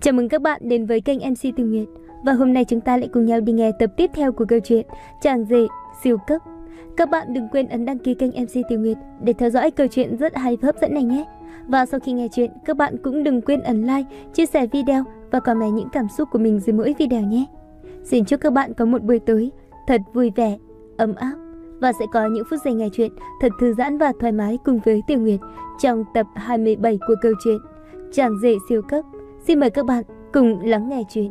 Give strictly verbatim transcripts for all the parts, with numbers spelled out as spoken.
Chào mừng các bạn đến với kênh em xê Từ Nguyệt. Và hôm nay chúng ta lại cùng nhau đi nghe tập tiếp theo của câu chuyện Chàng rể siêu cấp. Các bạn đừng quên ấn đăng ký kênh em xê Từ Nguyệt để theo dõi câu chuyện rất hay và hấp dẫn này nhé. Và sau khi nghe chuyện, các bạn cũng đừng quên ấn like, chia sẻ video và comment những cảm xúc của mình dưới mỗi video nhé. Xin chúc các bạn có một buổi tối thật vui vẻ, ấm áp và sẽ có những phút giây nghe chuyện thật thư giãn và thoải mái cùng với Từ Nguyệt trong tập hai mươi bảy của câu chuyện Chàng rể siêu cấp. Xin mời các bạn cùng lắng nghe chuyện.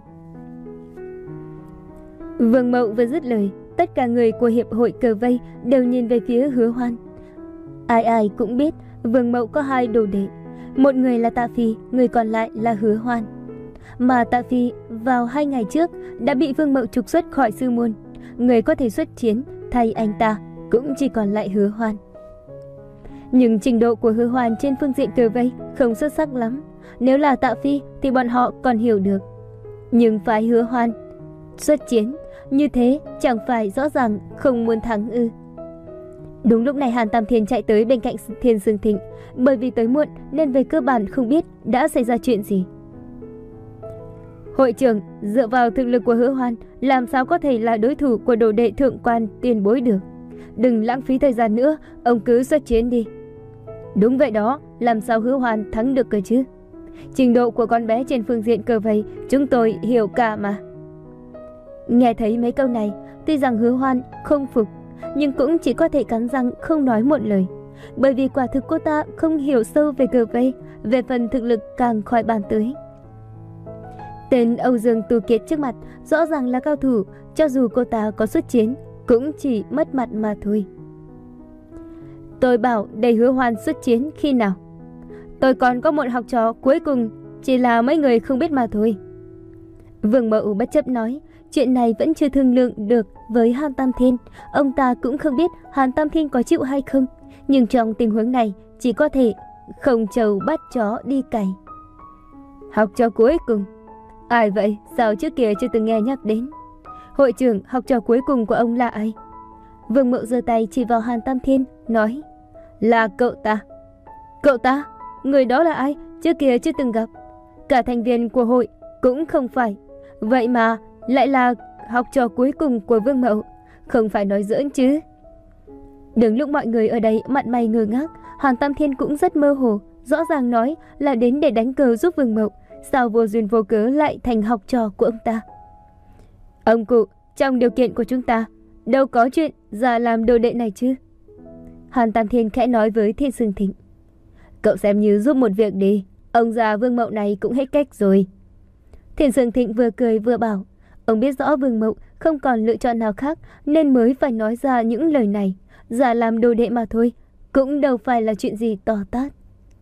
Vương Mậu vừa dứt lời, tất cả người của hiệp hội cờ vây đều nhìn về phía Hứa Hoan. Ai ai cũng biết Vương Mậu có hai đồ đệ, một người là Tạ Phi, người còn lại là Hứa Hoan. Mà Tạ Phi vào hai ngày trước đã bị Vương Mậu trục xuất khỏi sư môn, người có thể xuất chiến thay anh ta cũng chỉ còn lại Hứa Hoan. Nhưng trình độ của Hứa Hoan trên phương diện cờ vây không xuất sắc lắm. Nếu là Tạ Phi thì bọn họ còn hiểu được. Nhưng phái Hứa Hoan xuất chiến như thế chẳng phải rõ ràng không muốn thắng ư? Đúng lúc này Hàn Tam Thiên chạy tới bên cạnh Thiên Dương Thịnh. Bởi vì tới muộn nên về cơ bản không biết đã xảy ra chuyện gì. Hội trưởng, dựa vào thực lực của Hứa Hoan, làm sao có thể là đối thủ của đồ đệ thượng quan tiền bối được? Đừng lãng phí thời gian nữa, ông cứ xuất chiến đi. Đúng vậy đó, làm sao Hứa Hoan thắng được cơ chứ? Trình độ của con bé trên phương diện cờ vây chúng tôi hiểu cả mà. Nghe thấy mấy câu này, tuy rằng Hứa Hoan không phục, nhưng cũng chỉ có thể cắn răng không nói một lời. Bởi vì quả thực cô ta không hiểu sâu về cờ vây, về phần thực lực càng khỏi bàn tới. Tên Âu Dương Tu Kiệt trước mặt rõ ràng là cao thủ, cho dù cô ta có xuất chiến cũng chỉ mất mặt mà thôi. Tôi bảo để Hứa Hoan xuất chiến khi nào? Tôi còn có một học trò cuối cùng, chỉ là mấy người không biết mà thôi. Vương Mậu bất chấp nói, chuyện này vẫn chưa thương lượng được với Hàn Tam Thiên. Ông ta cũng không biết Hàn Tam Thiên có chịu hay không. Nhưng trong tình huống này chỉ có thể không trâu bắt chó đi cày. Học trò cuối cùng? Ai vậy? Sao trước kia chưa từng nghe nhắc đến? Hội trưởng, học trò cuối cùng của ông là ai? Vương Mậu giơ tay chỉ vào Hàn Tam Thiên, nói, là cậu ta. Cậu ta? Người đó là ai? Trước kia chưa từng gặp. Cả thành viên của hội cũng không phải. Vậy mà lại là học trò cuối cùng của Vương Mậu. Không phải nói giỡn chứ? Đứng lúc mọi người ở đây mặt mày ngơ ngác, Hàn Tam Thiên cũng rất mơ hồ. Rõ ràng nói là đến để đánh cờ giúp Vương Mậu, sao vô duyên vô cớ lại thành học trò của ông ta? Ông cụ, trong điều kiện của chúng ta đâu có chuyện già làm đồ đệ này chứ? Hàn Tam Thiên khẽ nói với Thiên Dương Thịnh. Cậu xem như giúp một việc đi, ông già Vương Mậu này cũng hết cách rồi. Thiên Dương Thịnh vừa cười vừa bảo, ông biết rõ Vương Mậu không còn lựa chọn nào khác nên mới phải nói ra những lời này. Giả làm đồ đệ mà thôi, cũng đâu phải là chuyện gì to tát.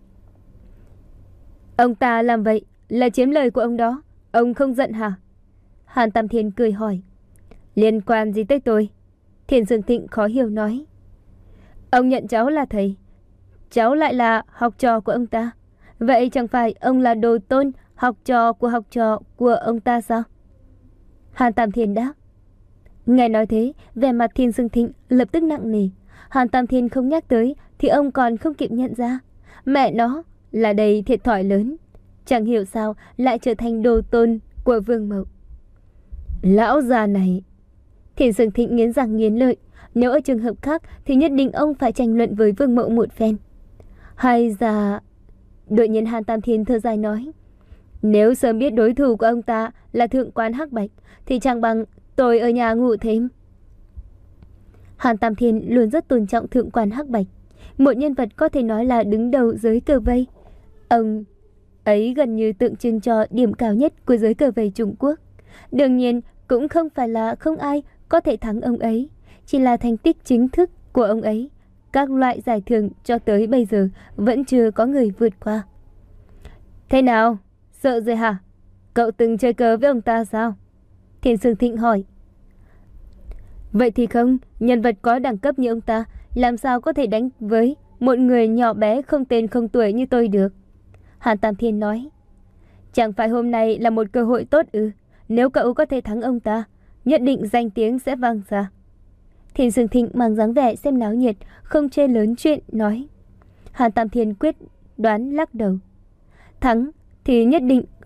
Ông ta làm vậy là chiếm lời của ông đó, ông không giận hả? Hàn Tam Thiên cười hỏi. Liên quan gì tới tôi? Thiên Dương Thịnh khó hiểu nói. Ông nhận cháu là thầy, cháu lại là học trò của ông ta. Vậy chẳng phải ông là đồ tôn học trò của học trò của ông ta sao? Hàn Tam Thiên đáp. Nghe nói thế, vẻ mặt Thiên Dương Thịnh lập tức nặng nề. Hàn Tam Thiên không nhắc tới thì ông còn không kịp nhận ra. Mẹ nó, là đầy thiệt thòi lớn. Chẳng hiểu sao lại trở thành đồ tôn của Vương Mậu. Lão già này. Thiên Dương Thịnh nghiến răng nghiến lợi. Nếu ở trường hợp khác thì nhất định ông phải tranh luận với Vương Mậu một phen. Hay là... Đột nhiên Hàn Tam Thiên thở dài nói, nếu sớm biết đối thủ của ông ta là thượng quan Hắc Bạch thì chẳng bằng tôi ở nhà ngủ thêm. Hàn Tam Thiên luôn rất tôn trọng thượng quan Hắc Bạch, một nhân vật có thể nói là đứng đầu giới cờ vây. Ông ấy gần như tượng trưng cho điểm cao nhất của giới cờ vây Trung Quốc. Đương nhiên cũng không phải là không ai có thể thắng ông ấy, chỉ là thành tích chính thức của ông ấy. Các loại giải thưởng cho tới bây giờ vẫn chưa có người vượt qua. Thế nào? Sợ rồi hả? Cậu từng chơi cờ với ông ta sao? Thiên Dương Thịnh hỏi. Vậy thì không, nhân vật có đẳng cấp như ông ta làm sao có thể đánh với một người nhỏ bé không tên không tuổi như tôi được? Hàn Tam Thiên nói. Chẳng phải hôm nay là một cơ hội tốt ư? Nếu cậu có thể thắng ông ta, nhất định danh tiếng sẽ vang ra. Thiên Dương Thịnh mang dáng vẻ xem náo nhiệt, không chê lớn chuyện, nói. Hàn Tam Thiên quyết đoán lắc đầu. Thắng thì nhất định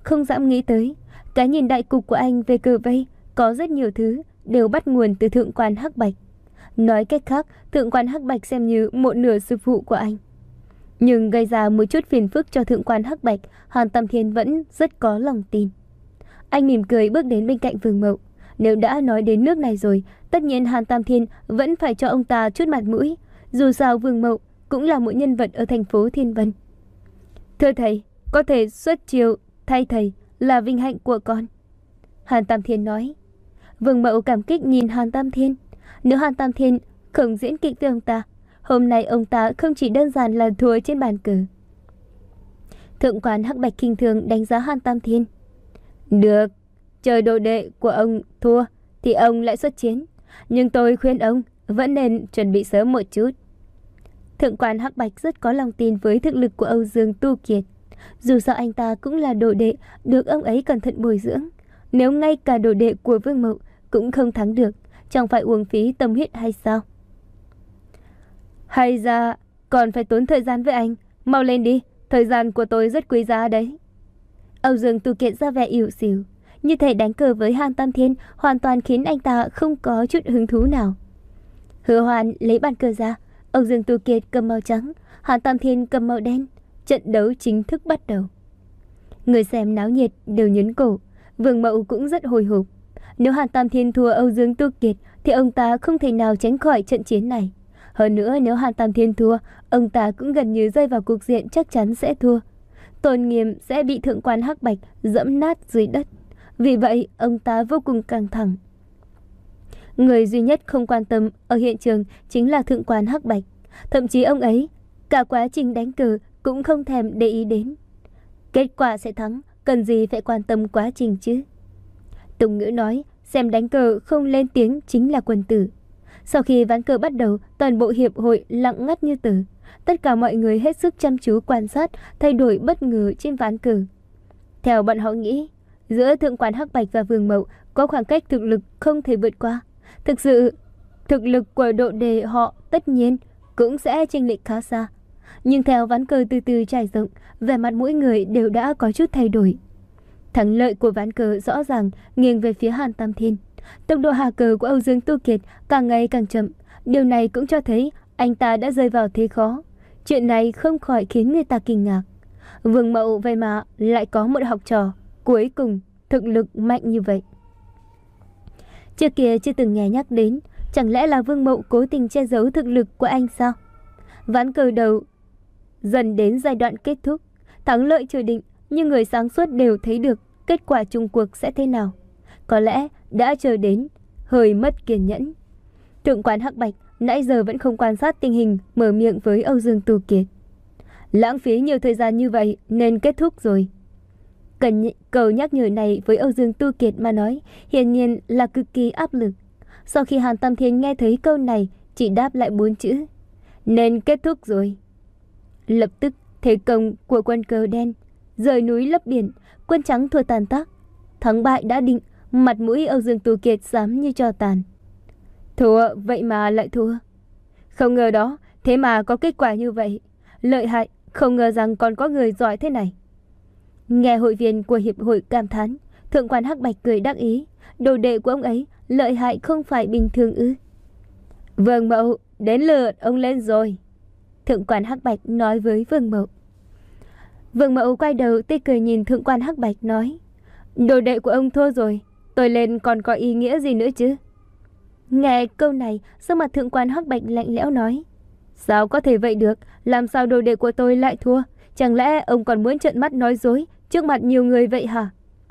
không dám nghĩ tới. Cái nhìn đại cục của anh về cờ vây có rất nhiều thứ đều bắt nguồn từ thượng quan Hắc Bạch. Nói cách khác, thượng quan Hắc Bạch xem như một nửa sư phụ của anh. Nhưng gây ra một chút phiền phức cho thượng quan Hắc Bạch, Hàn Tam Thiên vẫn rất có lòng tin. Anh mỉm cười bước đến bên cạnh Vương Mậu. Nếu đã nói đến nước này rồi, tất nhiên Hàn Tam Thiên vẫn phải cho ông ta chút mặt mũi. Dù sao Vương Mậu cũng là một nhân vật ở thành phố Thiên Vân. Thưa thầy, có thể xuất chiêu thay thầy là vinh hạnh của con, Hàn Tam Thiên nói. Vương Mậu cảm kích nhìn Hàn Tam Thiên. Nếu Hàn Tam Thiên không diễn kịch với ông ta, hôm nay ông ta không chỉ đơn giản là thua trên bàn cờ. Thượng quan Hắc Bạch khinh thường đánh giá Hàn Tam Thiên. Được, chờ đồ đệ của ông thua thì ông lại xuất chiến. Nhưng tôi khuyên ông vẫn nên chuẩn bị sớm một chút. Thượng quan Hắc Bạch rất có lòng tin với thực lực của Âu Dương Tu Kiệt. Dù sao anh ta cũng là đồ đệ được ông ấy cẩn thận bồi dưỡng. Nếu ngay cả đồ đệ của Vương Mậu cũng không thắng được, chẳng phải uổng phí tâm huyết hay sao? Hay ra còn phải tốn thời gian với anh. Mau lên đi, thời gian của tôi rất quý giá đấy. Âu Dương Tu Kiệt ra vẻ ỉu xìu. Như thể đánh cờ với Hàn Tam Thiên hoàn toàn khiến anh ta không có chút hứng thú nào. Hứa Hoan lấy bàn cờ ra. Âu Dương Tu Kiệt cầm màu trắng, Hàn Tam Thiên cầm màu đen. Trận đấu chính thức bắt đầu. Người xem náo nhiệt đều nhấn cổ. Vương Mậu cũng rất hồi hộp. Nếu Hàn Tam Thiên thua Âu Dương Tu Kiệt thì ông ta không thể nào tránh khỏi trận chiến này. Hơn nữa nếu Hàn Tam Thiên thua, ông ta cũng gần như rơi vào cuộc diện chắc chắn sẽ thua. Tôn nghiêm sẽ bị thượng quan Hắc Bạch dẫm nát dưới đất. Vì vậy ông ta vô cùng căng thẳng. Người duy nhất không quan tâm ở hiện trường chính là thượng quan Hắc Bạch. Thậm chí ông ấy cả quá trình đánh cờ cũng không thèm để ý đến. Kết quả sẽ thắng, cần gì phải quan tâm quá trình chứ. Tùng Ngữ nói, xem đánh cờ không lên tiếng chính là quần tử. Sau khi ván cờ bắt đầu, toàn bộ hiệp hội lặng ngắt như tờ. Tất cả mọi người hết sức chăm chú quan sát thay đổi bất ngờ trên ván cờ. Theo bọn họ nghĩ, giữa thượng quan Hắc Bạch và Vương Mậu có khoảng cách thực lực không thể vượt qua. Thực sự, thực lực của độ đề họ tất nhiên cũng sẽ chênh lệch khá xa. Nhưng theo ván cờ từ từ trải rộng, vẻ mặt mỗi người đều đã có chút thay đổi. Thắng lợi của ván cờ rõ ràng nghiêng về phía Hàn Tam Thiên. Tốc độ hạ cờ của Âu Dương Tu Kiệt càng ngày càng chậm. Điều này cũng cho thấy anh ta đã rơi vào thế khó. Chuyện này không khỏi khiến người ta kinh ngạc. Vương Mậu vậy mà lại có một học trò cuối cùng thực lực mạnh như vậy. Trước kia chưa từng nghe nhắc đến. Chẳng lẽ là Vương Mậu cố tình che giấu thực lực của anh sao? Ván cờ đầu dần đến giai đoạn kết thúc. Thắng lợi chưa định, nhưng người sáng suốt đều thấy được kết quả chung cuộc sẽ thế nào. Có lẽ đã chờ đến hơi mất kiên nhẫn. Thượng quan Hắc Bạch nãy giờ vẫn không quan sát tình hình, mở miệng với Âu Dương Tu Kiệt. Lãng phí nhiều thời gian như vậy nên kết thúc rồi. Cần cầu nhắc nhở này với Âu Dương Tu Kiệt mà nói hiển nhiên là cực kỳ áp lực. Sau khi Hàn Tam Thiên nghe thấy câu này, chỉ đáp lại bốn chữ: nên kết thúc rồi. Lập tức thế công của quân cờ đen rời núi lấp biển, quân trắng thua tàn tác. Thắng bại đã định, mặt mũi Âu Dương Tu Kiệt xám như tro tàn. Thua vậy mà lại thua. Không ngờ đó, thế mà có kết quả như vậy. Lợi hại, không ngờ rằng còn có người giỏi thế này. Nghe hội viên của hiệp hội cảm thán, thượng quan Hắc Bạch cười đắc ý. Đồ đệ của ông ấy lợi hại không phải bình thường ư? Vương Mậu, đến lượt ông lên rồi, thượng quan Hắc Bạch nói với Vương Mậu. Vương Mậu quay đầu tươi cười nhìn thượng quan Hắc Bạch nói: đồ đệ của ông thua rồi, tôi lên còn có ý nghĩa gì nữa chứ? Nghe câu này, sắc mặt thượng quan Hắc Bạch lạnh lẽo nói: sao có thể vậy được? Làm sao đồ đệ của tôi lại thua? Chẳng lẽ ông còn muốn trợn mắt nói dối trước mặt nhiều người vậy hả?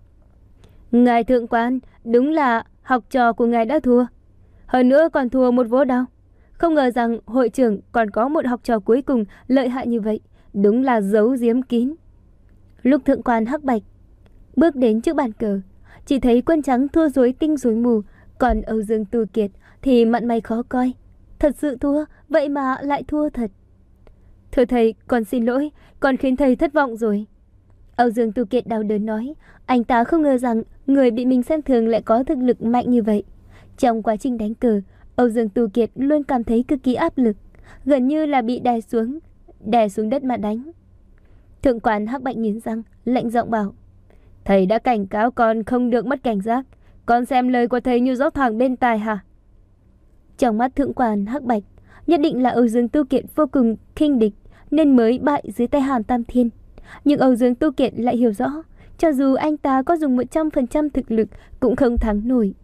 Ngài thượng quan, đúng là học trò của ngài đã thua. Hơn nữa còn thua một vố đau. Không ngờ rằng hội trưởng còn có một học trò cuối cùng lợi hại như vậy. Đúng là giấu giếm kín. Lúc thượng quan Hắc Bạch bước đến trước bàn cờ, chỉ thấy quân trắng thua rối tinh rối mù. Còn Âu Dương Tu Kiệt thì mặt mày khó coi. Thật sự thua, vậy mà lại thua thật. Thưa thầy, con xin lỗi, con khiến thầy thất vọng rồi. Âu Dương Tu Kiệt đau đớn nói. Anh ta không ngờ rằng người bị mình xem thường lại có thực lực mạnh như vậy. Trong quá trình đánh cờ, Âu Dương Tu Kiệt luôn cảm thấy cực kỳ áp lực, gần như là bị đè xuống, đè xuống đất mà đánh. Thượng quan Hắc Bạch nghiến răng, lạnh giọng bảo: Thầy đã cảnh cáo con không được mất cảnh giác. Con xem lời của thầy như gió thoảng bên tai hả? Trong mắt thượng quan Hắc Bạch, nhất định là Âu Dương Tu Kiệt vô cùng khinh địch nên mới bại dưới tay Hàn Tam Thiên. Nhưng Âu Dương Tu Kiệt lại hiểu rõ, cho dù anh ta có dùng một trăm phần trăm thực lực cũng không thắng nổi.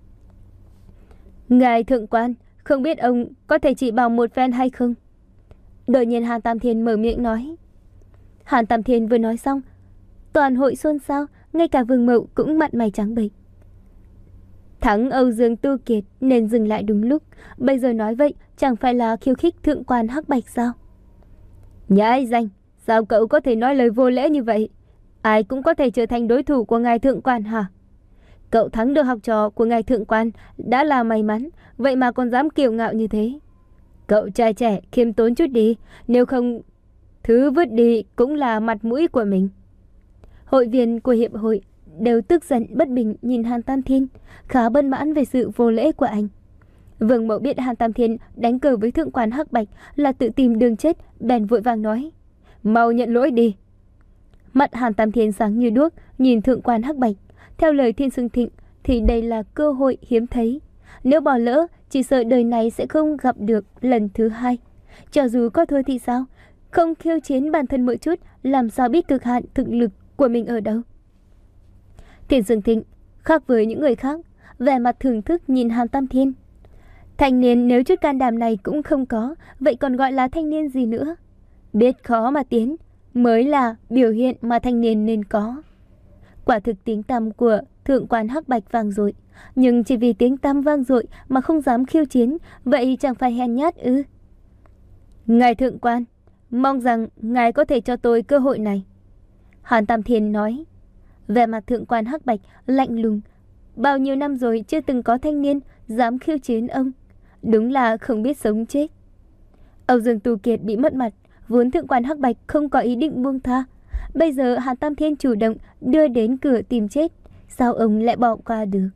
Ngài thượng quan, không biết ông có thể chỉ bảo một phen hay không? Đột nhiên Hàn Tam Thiên mở miệng nói. Hàn Tam Thiên vừa nói xong, toàn hội xôn xao, ngay cả Vương Mậu cũng mặt mày trắng bệch. Thắng Âu Dương Tu Kiệt nên dừng lại đúng lúc. Bây giờ nói vậy chẳng phải là khiêu khích thượng quan Hắc Bạch sao? Nhãi danh, sao cậu có thể nói lời vô lễ như vậy? Ai cũng có thể trở thành đối thủ của ngài thượng quan hả? Cậu thắng được học trò của ngài thượng quan đã là may mắn, vậy mà còn dám kiêu ngạo như thế. Cậu trai trẻ khiêm tốn chút đi, nếu không thứ vứt đi cũng là mặt mũi của mình. Hội viên của hiệp hội đều tức giận bất bình nhìn Hàn Tam Thiên, khá bất mãn về sự vô lễ của anh. Vương Mậu biết Hàn Tam Thiên đánh cờ với thượng quan Hắc Bạch là tự tìm đường chết, bèn vội vàng nói: mau nhận lỗi đi. Mặt Hàn Tam Thiên sáng như đuốc nhìn thượng quan Hắc Bạch. Theo lời Thiên Sương Thịnh thì đây là cơ hội hiếm thấy. Nếu bỏ lỡ, chỉ sợ đời này sẽ không gặp được lần thứ hai. Cho dù có thua thì sao? Không khiêu chiến bản thân một chút, làm sao biết cực hạn thực lực của mình ở đâu? Thiên Sương Thịnh khác với những người khác, vẻ mặt thưởng thức nhìn Hàn Tam Thiên. Thanh niên nếu chút can đảm này cũng không có, vậy còn gọi là thanh niên gì nữa? Biết khó mà tiến mới là biểu hiện mà thanh niên nên có. Quả thực tiếng tăm của thượng quan Hắc Bạch vang dội, nhưng chỉ vì tiếng tăm vang dội mà không dám khiêu chiến, vậy chẳng phải hèn nhát ư? Ngài thượng quan, mong rằng ngài có thể cho tôi cơ hội này. Hàn Tam Thiên nói. Vẻ mặt thượng quan Hắc Bạch lạnh lùng. Bao nhiêu năm rồi chưa từng có thanh niên dám khiêu chiến ông, đúng là không biết sống chết. Âu Dương Tu Kiệt bị mất mặt, vốn thượng quan Hắc Bạch không có ý định buông tha. Bây giờ Hàn Tam Thiên chủ động đưa đến cửa tìm chết, sao ông lại bỏ qua được?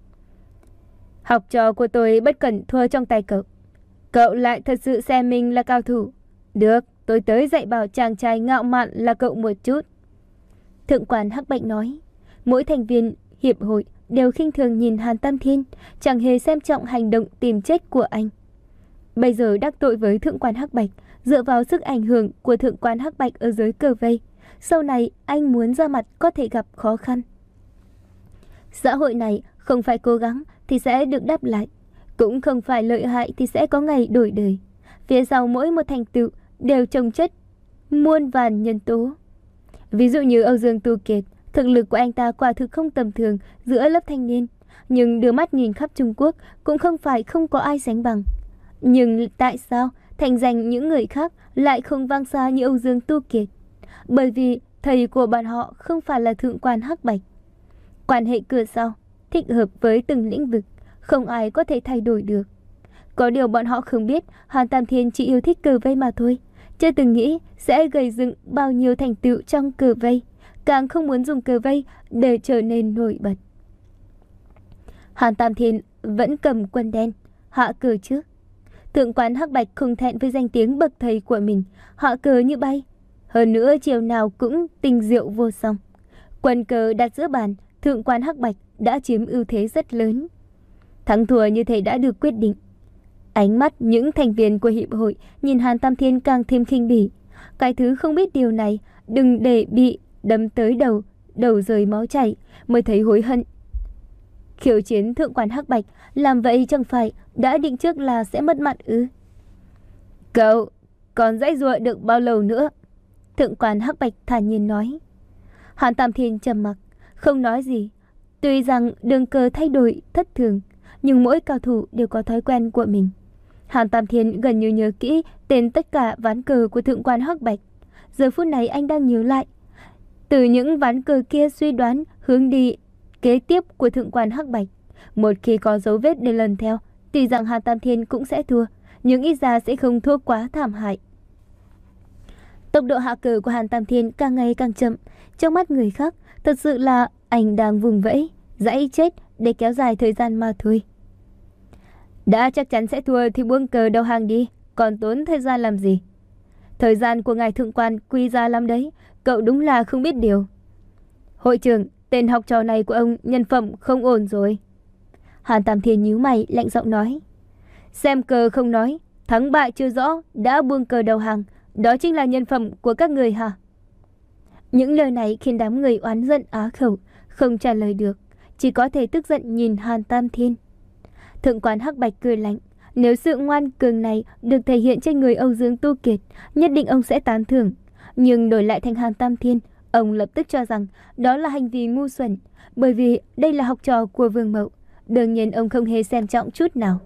Học trò của tôi bất cẩn thua trong tay cậu, cậu lại thật sự xem mình là cao thủ. Được, tôi tới dạy bảo chàng trai ngạo mạn là cậu một chút. Thượng quan Hắc Bạch nói. Mỗi thành viên hiệp hội đều khinh thường nhìn Hàn Tam Thiên, chẳng hề xem trọng hành động tìm chết của anh. Bây giờ đắc tội với thượng quan Hắc Bạch, dựa vào sức ảnh hưởng của thượng quan Hắc Bạch ở dưới cờ vây, sau này anh muốn ra mặt có thể gặp khó khăn. Xã hội này không phải cố gắng thì sẽ được đáp lại, cũng không phải lợi hại thì sẽ có ngày đổi đời. Phía sau mỗi một thành tựu đều chồng chất muôn vàn nhân tố. Ví dụ như Âu Dương Tu Kiệt, thực lực của anh ta quả thực không tầm thường giữa lớp thanh niên, nhưng đưa mắt nhìn khắp Trung Quốc cũng không phải không có ai sánh bằng. Nhưng tại sao thành danh những người khác lại không vang xa như Âu Dương Tu Kiệt? Bởi vì thầy của bọn họ không phải là thượng quan Hắc Bạch. Quan hệ cửa sau thích hợp với từng lĩnh vực, không ai có thể thay đổi được. Có điều bọn họ không biết Hàn Tam Thiên chỉ yêu thích cờ vây mà thôi, chưa từng nghĩ sẽ gây dựng bao nhiêu thành tựu trong cờ vây, càng không muốn dùng cờ vây để trở nên nổi bật. Hàn Tam Thiên vẫn cầm quân đen, hạ cờ trước. Thượng quan Hắc Bạch không thẹn với danh tiếng bậc thầy của mình, hạ cờ như bay. Hơn nữa chiều nào cũng tinh diệu vô song. Quân cờ đặt giữa bàn, thượng quan Hắc Bạch đã chiếm ưu thế rất lớn. Thắng thua như thế đã được quyết định. Ánh mắt những thành viên của hiệp hội nhìn Hàn Tam Thiên càng thêm khinh bỉ. Cái thứ không biết điều này, đừng để bị đấm tới đầu, đầu rơi máu chảy, mới thấy hối hận. Khiêu chiến thượng quan Hắc Bạch, làm vậy chẳng phải đã định trước là sẽ mất mặt ư? Cậu còn dãy dụa được bao lâu nữa? Thượng quan Hắc Bạch thản nhiên nói. Hàn Tam Thiên trầm mặc, không nói gì. Tuy rằng đường cờ thay đổi thất thường, nhưng mỗi cao thủ đều có thói quen của mình. Hàn Tam Thiên gần như nhớ kỹ tên tất cả ván cờ của thượng quan Hắc Bạch. Giờ phút này anh đang nhớ lại. Từ những ván cờ kia suy đoán hướng đi kế tiếp của thượng quan Hắc Bạch. Một khi có dấu vết để lần theo, tuy rằng Hàn Tam Thiên cũng sẽ thua, nhưng ít ra sẽ không thua quá thảm hại. Tốc độ hạ cờ của Hàn Tam Thiên càng ngày càng chậm. Trong mắt người khác, thật sự là anh đang vùng vẫy, dãy chết để kéo dài thời gian mà thôi. Đã chắc chắn sẽ thua thì buông cờ đầu hàng đi, còn tốn thời gian làm gì? Thời gian của ngài thượng quan quý giá lắm đấy, cậu đúng là không biết điều. Hội trưởng, tên học trò này của ông nhân phẩm không ổn rồi. Hàn Tam Thiên nhíu mày lạnh giọng nói. Xem cờ không nói, thắng bại chưa rõ, đã buông cờ đầu hàng, đó chính là nhân phẩm của các người hả? Những lời này khiến đám người oán giận á khẩu, không trả lời được, chỉ có thể tức giận nhìn Hàn Tam Thiên. Thượng quan Hắc Bạch cười lạnh, nếu sự ngoan cường này được thể hiện trên người Âu Dương Tu Kiệt, nhất định ông sẽ tán thưởng. Nhưng đổi lại thành Hàn Tam Thiên, ông lập tức cho rằng đó là hành vi ngu xuẩn, bởi vì đây là học trò của Vương Mậu, đương nhiên ông không hề xem trọng chút nào.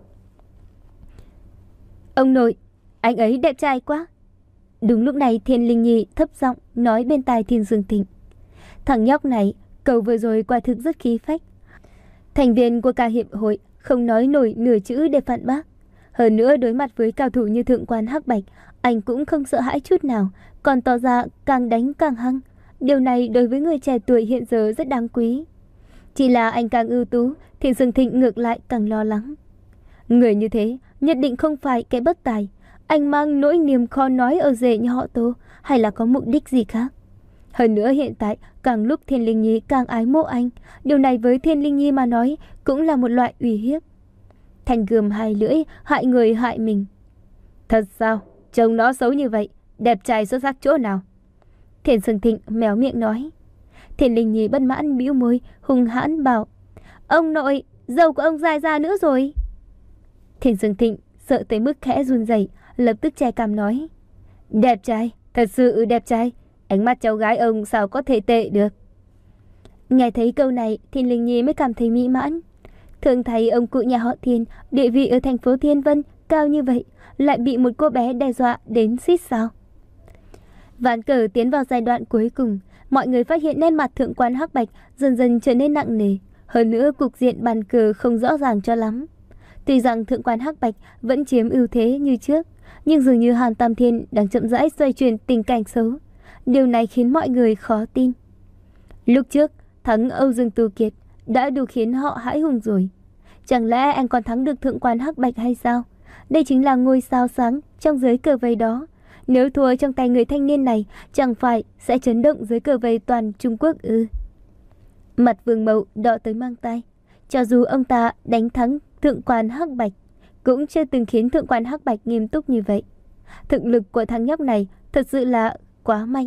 Ông nội, anh ấy đẹp trai quá. Đúng lúc này Thiên Linh Nhi thấp giọng nói bên tai Thiên Dương Thịnh. Thằng nhóc này, cậu vừa rồi quả thực rất khí phách. Thành viên của cả hiệp hội không nói nổi nửa chữ để phản bác. Hơn nữa đối mặt với cao thủ như Thượng quan Hắc Bạch, anh cũng không sợ hãi chút nào, còn tỏ ra càng đánh càng hăng. Điều này đối với người trẻ tuổi hiện giờ rất đáng quý. Chỉ là anh càng ưu tú, Thiên Dương Thịnh ngược lại càng lo lắng. Người như thế nhất định không phải kẻ bất tài. Anh mang nỗi niềm khó nói ở rể nhà họ Tô, hay là có mục đích gì khác? Hơn nữa hiện tại càng lúc Thiên Linh Nhi càng ái mộ anh. Điều này với Thiên Linh Nhi mà nói cũng là một loại uy hiếp. Thanh gươm hai lưỡi, hại người hại mình. Thật sao? Trông nó xấu như vậy, đẹp trai xuất sắc chỗ nào? Thiên Dương Thịnh méo miệng nói. Thiên Linh Nhi bất mãn bĩu môi, hung hãn bảo. Ông nội, dầu của ông dài ra nữa rồi. Thiên Dương Thịnh sợ tới mức khẽ run rẩy, lập tức che cằm nói. Đẹp trai, thật sự đẹp trai. Ánh mắt cháu gái ông sao có thể tệ được. Nghe thấy câu này, Thiên Linh Nhi mới cảm thấy mỹ mãn. Thường thấy ông cụ nhà họ Thiên, địa vị ở thành phố Thiên Vân cao như vậy, lại bị một cô bé đe dọa đến xít sao. Ván cờ tiến vào giai đoạn cuối cùng, mọi người phát hiện nét mặt Thượng quan Hắc Bạch dần dần trở nên nặng nề. Hơn nữa cục diện bàn cờ không rõ ràng cho lắm. Tuy rằng Thượng quan Hắc Bạch vẫn chiếm ưu thế như trước, nhưng dường như Hàn Tam Thiên đang chậm rãi xoay chuyển tình cảnh xấu. Điều này khiến mọi người khó tin. Lúc trước thắng Âu Dương Tu Kiệt đã đủ khiến họ hãi hùng rồi. Chẳng lẽ anh còn thắng được Thượng quan Hắc Bạch hay sao? Đây chính là ngôi sao sáng trong giới cờ vây đó. Nếu thua trong tay người thanh niên này, chẳng phải sẽ chấn động giới cờ vây toàn Trung Quốc ư? Mặt Vương Mậu đỏ tới mang tai. Cho dù ông ta đánh thắng Thượng quan Hắc Bạch, cũng chưa từng khiến Thượng quan Hắc Bạch nghiêm túc như vậy. Thực lực của thằng nhóc này thật sự là quá mạnh.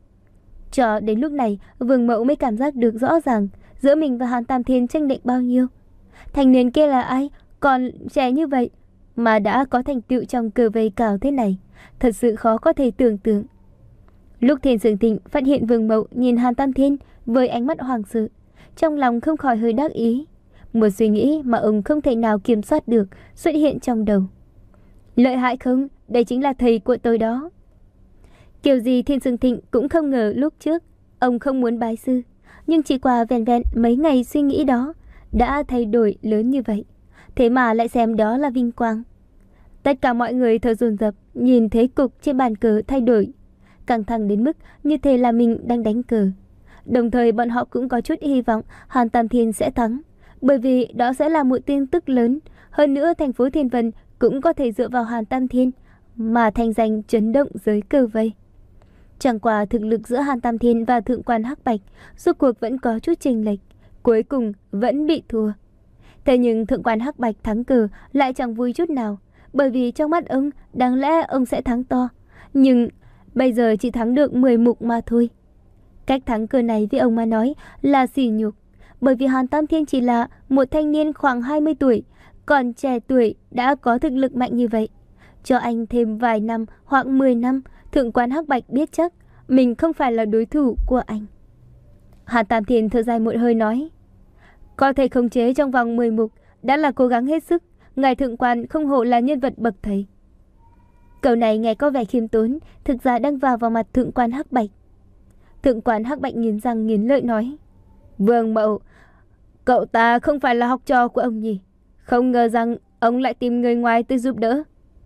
Cho đến lúc này, Vương Mậu mới cảm giác được rõ ràng giữa mình và Hàn Tam Thiên chênh lệch bao nhiêu. Thanh niên kia là ai? Còn trẻ như vậy mà đã có thành tựu trong cờ vây cao thế này, thật sự khó có thể tưởng tượng. Lúc Thiên Dương Thịnh phát hiện Vương Mậu nhìn Hàn Tam Thiên với ánh mắt hoàng sợ, trong lòng không khỏi hơi đắc ý. Một suy nghĩ mà ông không thể nào kiểm soát được xuất hiện trong đầu. Lợi hại không? Đây chính là thầy của tôi đó. Kiểu gì Thiên Dương Thịnh cũng không ngờ lúc trước ông không muốn bái sư, nhưng chỉ qua vẹn vẹn mấy ngày suy nghĩ đó đã thay đổi lớn như vậy. Thế mà lại xem đó là vinh quang. Tất cả mọi người thở dồn dập nhìn thấy cục trên bàn cờ thay đổi, căng thẳng đến mức như thể là mình đang đánh cờ. Đồng thời bọn họ cũng có chút hy vọng Hàn Tam Thiên sẽ thắng, bởi vì đó sẽ là một tin tức lớn. Hơn nữa thành phố Thiên Vân cũng có thể dựa vào Hàn Tam Thiên mà thành danh chấn động giới cờ vây. Chẳng qua thực lực giữa Hàn Tam Thiên và Thượng quan Hắc Bạch rốt cuộc vẫn có chút chênh lệch, cuối cùng vẫn bị thua. Thế nhưng Thượng quan Hắc Bạch thắng cờ lại chẳng vui chút nào, bởi vì trong mắt ông đáng lẽ ông sẽ thắng to, nhưng bây giờ chỉ thắng được mười mục mà thôi. Cách thắng cờ này với ông mà nói là sỉ nhục, bởi vì Hàn Tam Thiên chỉ là một thanh niên khoảng hai mươi tuổi, còn trẻ tuổi đã có thực lực mạnh như vậy. Cho anh thêm vài năm hoặc mười năm, Thượng quan Hắc Bạch biết chắc mình không phải là đối thủ của anh. Hàn Tam Thiên thở dài một hơi nói, có thể khống chế trong vòng mười mục đã là cố gắng hết sức. Ngài Thượng quan không hổ là nhân vật bậc thầy. Câu này nghe có vẻ khiêm tốn, thực ra đang vào vào mặt Thượng quan Hắc Bạch. Thượng quan Hắc Bạch nghiến răng nghiến lợi nói, Vương Mậu, cậu ta không phải là học trò của ông nhỉ? Không ngờ rằng ông lại tìm người ngoài tới giúp đỡ.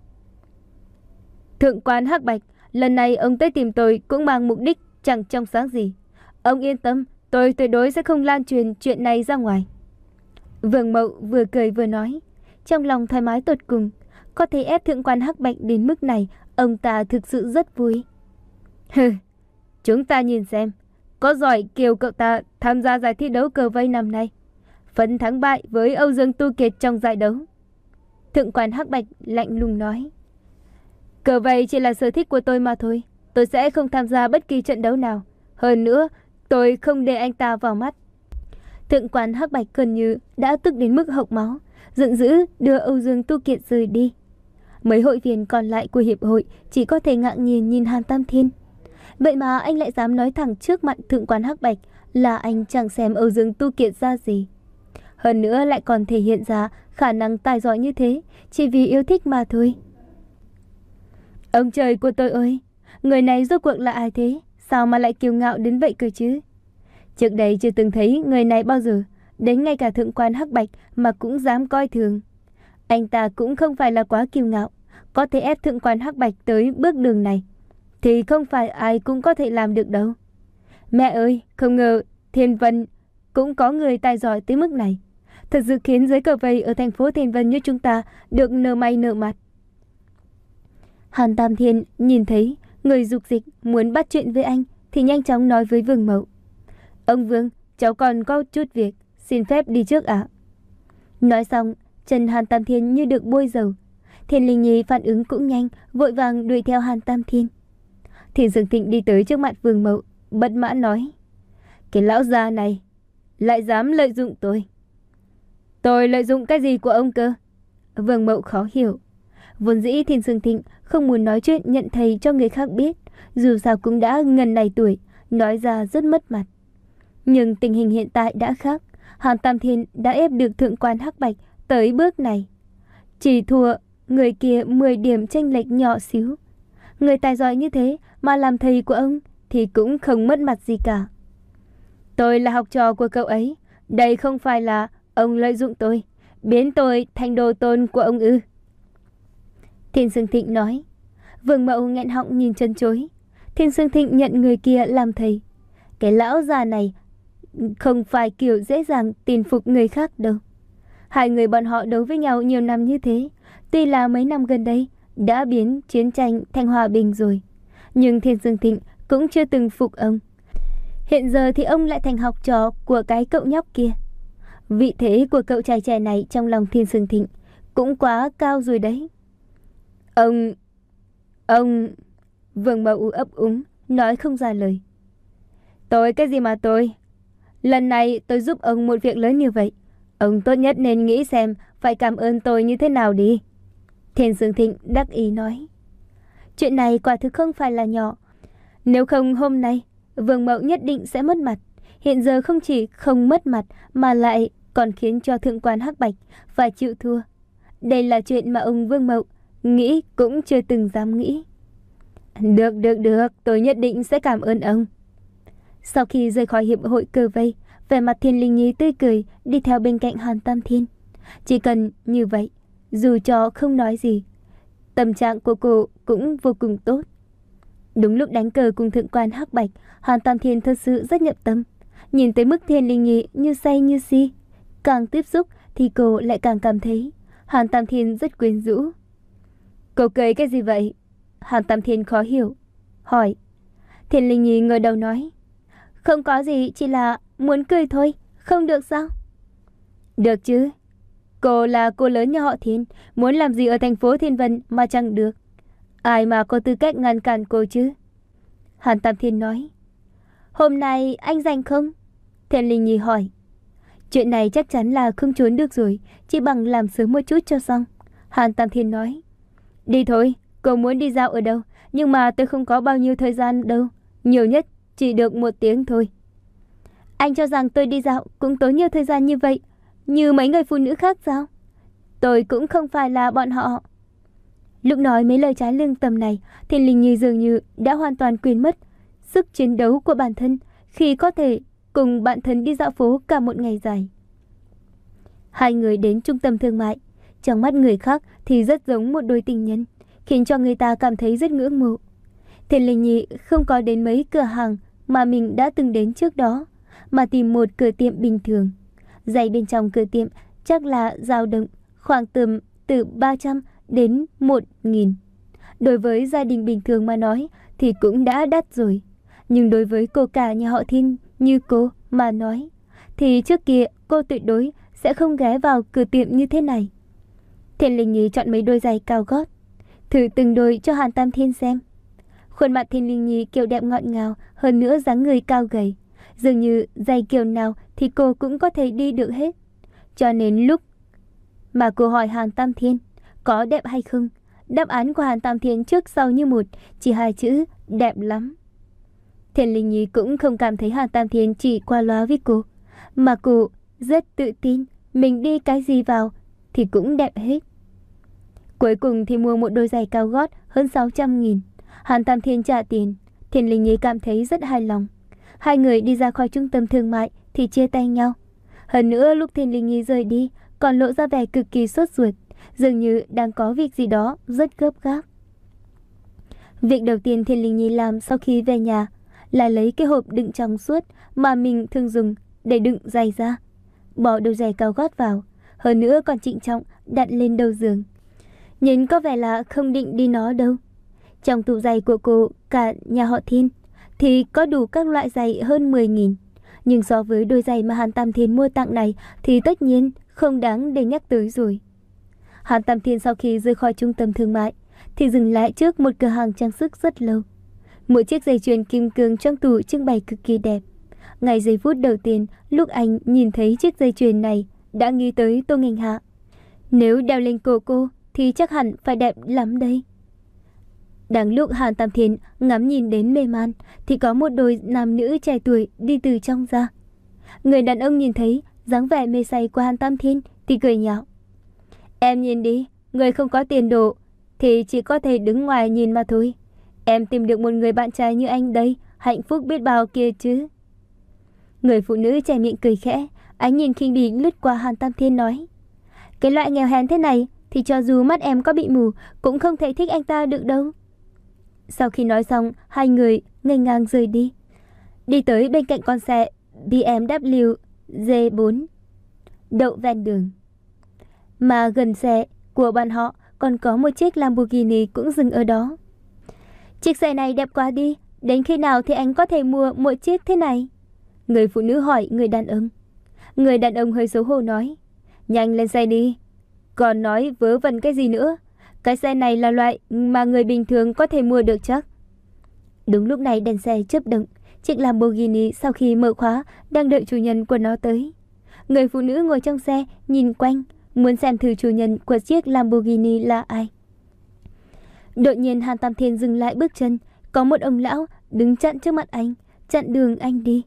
Thượng quan Hắc Bạch, lần này ông tới tìm tôi cũng mang mục đích chẳng trong sáng gì. Ông yên tâm, tôi tuyệt đối sẽ không lan truyền chuyện này ra ngoài. Vương Mậu vừa cười vừa nói, trong lòng thoải mái tột cùng. Có thể ép Thượng quan Hắc Bạch đến mức này, ông ta thực sự rất vui. Hừ, chúng ta nhìn xem, có giỏi kêu cậu ta tham gia giải thi đấu cờ vây năm nay, phân thắng bại với Âu Dương Tu Kiệt trong giải đấu. Thượng quan Hắc Bạch lạnh lùng nói. Cờ vây chỉ là sở thích của tôi mà thôi. Tôi sẽ không tham gia bất kỳ trận đấu nào. Hơn nữa, tôi không để anh ta vào mắt. Thượng quan Hắc Bạch gần như đã tức đến mức hộc máu, giận dữ đưa Âu Dương Tu Kiệt rời đi. Mấy hội viên còn lại của hiệp hội chỉ có thể ngạc nhiên nhìn Hàn Tam Thiên. Vậy mà anh lại dám nói thẳng trước mặt Thượng quan Hắc Bạch là anh chẳng xem Âu Dương Tu Kiệt ra gì. Hơn nữa lại còn thể hiện ra khả năng tài giỏi như thế chỉ vì yêu thích mà thôi. Ông trời của tôi ơi, người này rốt cuộc là ai thế? Sao mà lại kiêu ngạo đến vậy cơ chứ? Trước đây chưa từng thấy người này bao giờ, đến ngay cả Thượng quan Hắc Bạch mà cũng dám coi thường. Anh ta cũng không phải là quá kiêu ngạo, có thể ép Thượng quan Hắc Bạch tới bước đường này thì không phải ai cũng có thể làm được đâu. Mẹ ơi, không ngờ Thiên Vân cũng có người tài giỏi tới mức này. Thật sự khiến giới cờ vây ở thành phố Thiên Vân như chúng ta được nở mày nở mặt. Hàn Tam Thiên nhìn thấy người dục dịch muốn bắt chuyện với anh thì nhanh chóng nói với Vương Mậu. Ông Vương, cháu còn có chút việc, xin phép đi trước ạ. Nói xong, chân Hàn Tam Thiên như được bôi dầu. Thiên Linh Nhi phản ứng cũng nhanh, vội vàng đuổi theo Hàn Tam Thiên. Thiên Dương Thịnh đi tới trước mặt Vương Mậu, bất mãn nói. Cái lão già này lại dám lợi dụng tôi. Tôi lợi dụng cái gì của ông cơ? Vương Mậu khó hiểu. Vốn dĩ Thiên Dương Thịnh không muốn nói chuyện nhận thầy cho người khác biết, dù sao cũng đã ngần này tuổi, nói ra rất mất mặt. Nhưng tình hình hiện tại đã khác, Hàn Tam Thiên đã ép được Thượng quan Hắc Bạch tới bước này. Chỉ thua người kia mười điểm chênh lệch nhỏ xíu. Người tài giỏi như thế mà làm thầy của ông thì cũng không mất mặt gì cả. Tôi là học trò của cậu ấy, đây không phải là ông lợi dụng tôi, biến tôi thành đồ tôn của ông ư? Thiên Dương Thịnh nói. Vương Mậu nghẹn họng nhìn chân chối. Thiên Dương Thịnh nhận người kia làm thầy. Cái lão già này không phải kiểu dễ dàng tin phục người khác đâu. Hai người bọn họ đấu với nhau nhiều năm như thế, tuy là mấy năm gần đây đã biến chiến tranh thành hòa bình rồi, nhưng Thiên Dương Thịnh cũng chưa từng phục ông. Hiện giờ thì ông lại thành học trò của cái cậu nhóc kia. Vị thế của cậu trai trẻ này trong lòng Thiên Dương Thịnh cũng quá cao rồi đấy. Ông... Ông... Vương Mậu ấp úng, nói không ra lời. Tôi cái gì mà tôi? Lần này tôi giúp ông một việc lớn như vậy, ông tốt nhất nên nghĩ xem phải cảm ơn tôi như thế nào đi. Thiên Dương Thịnh đắc ý nói. Chuyện này quả thực không phải là nhỏ. Nếu không hôm nay Vương Mậu nhất định sẽ mất mặt. Hiện giờ không chỉ không mất mặt mà lại còn khiến cho Thượng quan Hắc Bạch phải chịu thua. Đây là chuyện mà ông Vương Mậu nghĩ cũng chưa từng dám nghĩ. Được, được, được, tôi nhất định sẽ cảm ơn ông. Sau khi rời khỏi hiệp hội cờ vây, vẻ mặt Thiên Linh Nhi tươi cười đi theo bên cạnh Hàn Tam Thiên. Chỉ cần như vậy, dù cho không nói gì, tâm trạng của cô cũng vô cùng tốt. Đúng lúc đánh cờ cùng Thượng quan Hắc Bạch, Hàn Tam Thiên thật sự rất nhập tâm. Nhìn tới mức Thiên Linh Nhi như say như si, càng tiếp xúc thì cô lại càng cảm thấy Hàn Tam Thiên rất quyến rũ. Cô cười cái gì vậy? Hàn Tam Thiên khó hiểu, hỏi. Thiên Linh Nhi ngửa đầu nói. Không có gì, chỉ là muốn cười thôi, không được sao? Được chứ. Cô là cô lớn nhà họ Thiên, muốn làm gì ở thành phố Thiên Vân mà chẳng được. Ai mà có tư cách ngăn cản cô chứ? Hàn Tam Thiên nói. Hôm nay anh rảnh không? Thiên Linh Nhi hỏi. Chuyện này chắc chắn là không trốn được rồi, chỉ bằng làm sớm một chút cho xong. Hàn Tam Thiên nói. Đi thôi, cô muốn đi dạo ở đâu? Nhưng mà tôi không có bao nhiêu thời gian đâu, nhiều nhất chỉ được một tiếng thôi. Anh cho rằng tôi đi dạo cũng tốn nhiều thời gian như vậy, như mấy người phụ nữ khác sao? Tôi cũng không phải là bọn họ. Lúc nói mấy lời trái lương tâm này, Thiên Linh Nhi dường như đã hoàn toàn quên mất sức chiến đấu của bản thân khi có thể cùng bạn thân đi dạo phố cả một ngày dài. Hai người đến trung tâm thương mại, trong mắt người khác thì rất giống một đôi tình nhân, khiến cho người ta cảm thấy rất ngưỡng mộ. Thiên Linh Nhi không có đến mấy cửa hàng mà mình đã từng đến trước đó, mà tìm một cửa tiệm bình thường. Giày bên trong cửa tiệm chắc là dao động khoảng tầm từ ba trăm đến một nghìn. Đối với gia đình bình thường mà nói thì cũng đã đắt rồi. Nhưng đối với cô cả nhà họ Thiên như cô mà nói, thì trước kia cô tuyệt đối sẽ không ghé vào cửa tiệm như thế này. Thiên Linh Nhi chọn mấy đôi giày cao gót, thử từng đôi cho Hàn Tam Thiên xem. Khuôn mặt Thiên Linh Nhi kiểu đẹp ngọt ngào, hơn nữa dáng người cao gầy, dường như giày kiểu nào thì cô cũng có thể đi được hết. Cho nên lúc mà cô hỏi Hàn Tam Thiên có đẹp hay không, đáp án của Hàn Tam Thiên trước sau như một, chỉ hai chữ đẹp lắm. Thiên Linh Nhi cũng không cảm thấy Hàn Tam Thiên chỉ qua loa với cô, mà cô rất tự tin mình đi cái gì vào thì cũng đẹp hết. Cuối cùng thì mua một đôi giày cao gót hơn sáu trăm nghìn. Hàn Tam Thiên trả tiền, Thiên Linh Nhi cảm thấy rất hài lòng. Hai người đi ra khỏi trung tâm thương mại thì chia tay nhau. Hơn nữa lúc Thiên Linh Nhi rời đi còn lộ ra vẻ cực kỳ sốt ruột, dường như đang có việc gì đó rất gấp gáp. Việc đầu tiên Thiên Linh Nhi làm sau khi về nhà là lấy cái hộp đựng trong suốt mà mình thường dùng để đựng giày ra, bỏ đôi giày cao gót vào, hơn nữa còn trịnh trọng đặt lên đầu giường. Nhìn có vẻ là không định đi nó đâu. Trong tủ giày của cô cả nhà họ Thiên thì có đủ các loại giày hơn mười nghìn. Nhưng so với đôi giày mà Hàn Tam Thiên mua tặng này thì tất nhiên không đáng để nhắc tới rồi. Hàn Tam Thiên sau khi rời khỏi trung tâm thương mại thì dừng lại trước một cửa hàng trang sức rất lâu. Một chiếc dây chuyền kim cương trong tủ trưng bày cực kỳ đẹp. Ngay giây phút đầu tiên lúc anh nhìn thấy chiếc dây chuyền này đã nghĩ tới Tô Nghênh Hạ. Nếu đeo lên cổ cô thì chắc hẳn phải đẹp lắm đây. Đang lúc Hàn Tam Thiên ngắm nhìn đến mê man thì có một đôi nam nữ trẻ tuổi đi từ trong ra. Người đàn ông nhìn thấy dáng vẻ mê say của Hàn Tam Thiên thì cười nhạo. Em nhìn đi, người không có tiền đồ thì chỉ có thể đứng ngoài nhìn mà thôi. Em tìm được một người bạn trai như anh đây, hạnh phúc biết bao kia chứ. Người phụ nữ trẻ miệng cười khẽ, ánh nhìn khinh bỉ lướt qua Hàn Tam Thiên nói. Cái loại nghèo hèn thế này thì cho dù mắt em có bị mù cũng không thể thích anh ta được đâu. Sau khi nói xong, hai người nghênh ngang rời đi. Đi tới bên cạnh con xe bê em vê G bốn đậu ven đường. Mà gần xe của bọn họ còn có một chiếc Lamborghini cũng dừng ở đó. Chiếc xe này đẹp quá đi, đến khi nào thì anh có thể mua một chiếc thế này? Người phụ nữ hỏi người đàn ông. Người đàn ông hơi xấu hổ nói. Nhanh lên xe đi. Còn nói vớ vẩn cái gì nữa? Cái xe này là loại mà người bình thường có thể mua được chắc. Đúng lúc này đèn xe chớp động. Chiếc Lamborghini sau khi mở khóa đang đợi chủ nhân của nó tới. Người phụ nữ ngồi trong xe nhìn quanh, muốn xem thử chủ nhân của chiếc Lamborghini là ai. Đột nhiên Hàn Tam Thiên dừng lại bước chân. Có một ông lão đứng chặn trước mặt anh, chặn đường anh đi.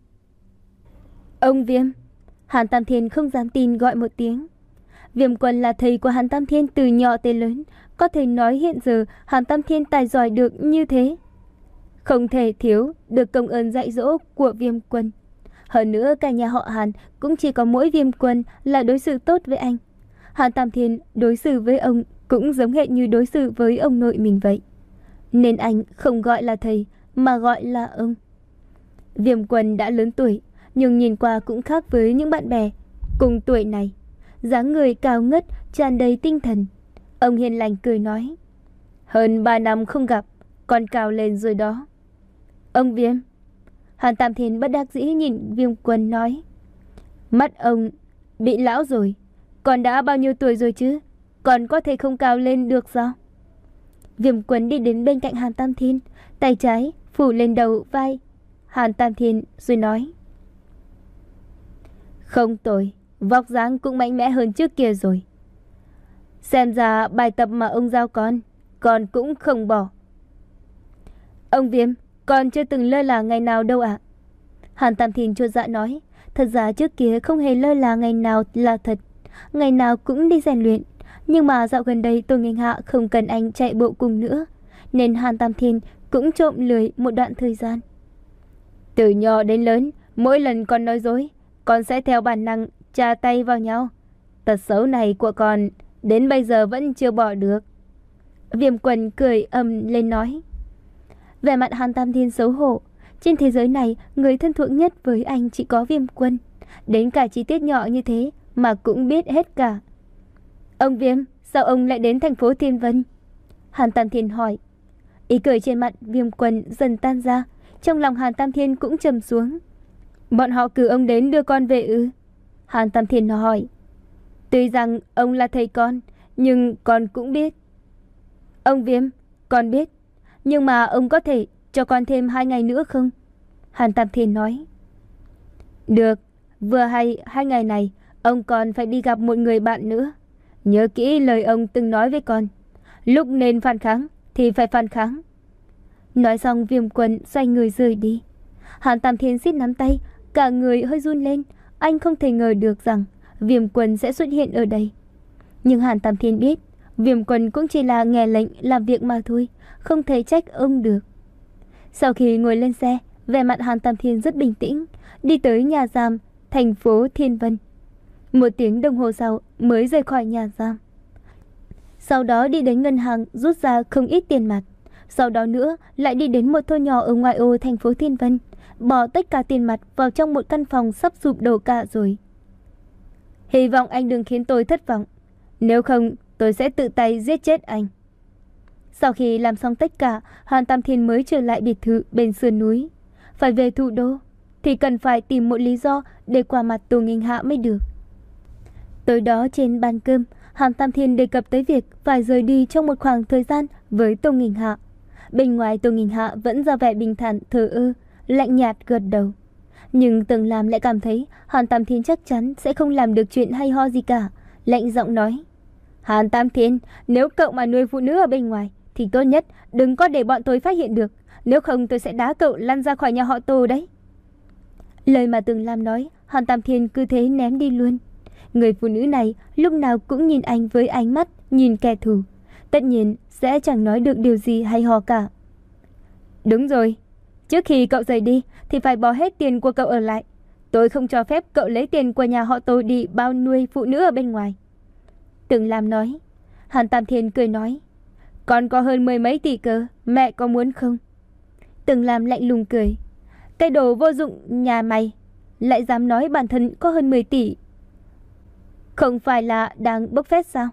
Ông Viêm. Hàn Tam Thiên không dám tin gọi một tiếng. Viêm Quân là thầy của Hàn Tam Thiên từ nhỏ tới lớn. Có thể nói hiện giờ Hàn Tam Thiên tài giỏi được như thế, không thể thiếu được công ơn dạy dỗ của Viêm Quân. Hơn nữa cả nhà họ Hàn cũng chỉ có mỗi Viêm Quân là đối xử tốt với anh. Hàn Tam Thiên đối xử với ông cũng giống hệt như đối xử với ông nội mình vậy. Nên anh không gọi là thầy mà gọi là ông. Viêm Quân đã lớn tuổi, nhưng nhìn qua cũng khác với những bạn bè cùng tuổi này. Dáng người cao ngất, tràn đầy tinh thần. Ông hiền lành cười nói. Hơn ba năm không gặp, con cao lên rồi đó. Ông Viêm. Hàn Tam Thiên bất đắc dĩ nhìn Viêm Quân nói. Mắt ông bị lão rồi. Con đã bao nhiêu tuổi rồi chứ? Còn có thể không cao lên được sao? Viêm Quân đi đến bên cạnh Hàn Tam Thiên, tay trái phủ lên đầu vai Hàn Tam Thiên rồi nói. Không tồi, vóc dáng cũng mạnh mẽ hơn trước kia rồi. Xem ra bài tập mà ông giao con, con cũng không bỏ. Ông Viêm, con chưa từng lơ là ngày nào đâu ạ. Hàn Tam Thiên chột dạ nói. Thật ra trước kia không hề lơ là ngày nào là thật, ngày nào cũng đi rèn luyện. Nhưng mà dạo gần đây Tô Nghênh Hạ không cần anh chạy bộ cùng nữa, nên Hàn Tam Thiên cũng trộm lười một đoạn thời gian. Từ nhỏ đến lớn, mỗi lần con nói dối, con sẽ theo bản năng chà tay vào nhau. Tật xấu này của con đến bây giờ vẫn chưa bỏ được. Viêm Quân cười ầm lên nói. Vẻ mặt Hàn Tam Thiên xấu hổ. Trên thế giới này, người thân thuộc nhất với anh chỉ có Viêm Quân. Đến cả chi tiết nhỏ như thế mà cũng biết hết cả. Ông Viêm, sao ông lại đến thành phố Thiên Vân? Hàn Tam Thiên hỏi. Ý cười trên mặt Viêm Quân dần tan ra. Trong lòng Hàn Tam Thiên cũng trầm xuống. Bọn họ cử ông đến đưa con về ư? Hàn Tam Thiên hỏi. Tuy rằng ông là thầy con, nhưng con cũng biết. Ông Viêm, con biết. Nhưng mà ông có thể cho con thêm hai ngày nữa không? Hàn Tam Thiên nói. Được, vừa hay hai ngày này ông còn phải đi gặp một người bạn nữa. Nhớ kỹ lời ông từng nói với con. Lúc nên phản kháng thì phải phản kháng. Nói xong Viêm Quân xoay người rời đi. Hàn Tam Thiên siết nắm tay, cả người hơi run lên. Anh không thể ngờ được rằng Viêm Quân sẽ xuất hiện ở đây. Nhưng Hàn Tam Thiên biết Viêm Quân cũng chỉ là nghe lệnh làm việc mà thôi, không thể trách ông được. Sau khi ngồi lên xe, vẻ mặt Hàn Tam Thiên rất bình tĩnh, đi tới nhà giam thành phố Thiên Vân. Một tiếng đồng hồ sau mới rời khỏi nhà giam. Sau đó đi đến ngân hàng rút ra không ít tiền mặt. Sau đó nữa lại đi đến một thôn nhỏ ở ngoại ô thành phố Thiên Vân, bỏ tất cả tiền mặt vào trong một căn phòng sắp sụp đổ cả rồi. Hy vọng anh đừng khiến tôi thất vọng, nếu không tôi sẽ tự tay giết chết anh. Sau khi làm xong tất cả, Hàn Tam Thiên mới trở lại biệt thự bên sườn núi. Phải về thủ đô thì cần phải tìm một lý do để qua mặt Tô Nghinh Hạ mới được. Tối đó trên bàn cơm, Hàn Tam Thiên đề cập tới việc phải rời đi trong một khoảng thời gian với Tô Nghinh Hạ. Bên ngoài Tô Nghinh Hạ vẫn ra vẻ bình thản thờ ơ, lạnh nhạt gật đầu. Nhưng Tường Lam lại cảm thấy Hàn Tam Thiên chắc chắn sẽ không làm được chuyện hay ho gì cả, lạnh giọng nói. Hàn Tam Thiên, nếu cậu mà nuôi phụ nữ ở bên ngoài thì tốt nhất đừng có để bọn tôi phát hiện được, nếu không tôi sẽ đá cậu lăn ra khỏi nhà họ Tô đấy. Lời mà Tường Lam nói, Hàn Tam Thiên cứ thế ném đi luôn. Người phụ nữ này lúc nào cũng nhìn anh với ánh mắt nhìn kẻ thù, tất nhiên sẽ chẳng nói được điều gì hay ho cả. Đúng rồi, trước khi cậu rời đi thì phải bỏ hết tiền của cậu ở lại. Tôi không cho phép cậu lấy tiền của nhà họ Tô đi bao nuôi phụ nữ ở bên ngoài. Tường Lam nói. Hàn Tam Thiên cười nói. Còn có hơn mười mấy tỷ cơ, mẹ có muốn không? Tường Lam lạnh lùng cười. Cái đồ vô dụng nhà mày lại dám nói bản thân có hơn mười tỷ. Không phải là đang bốc phét sao?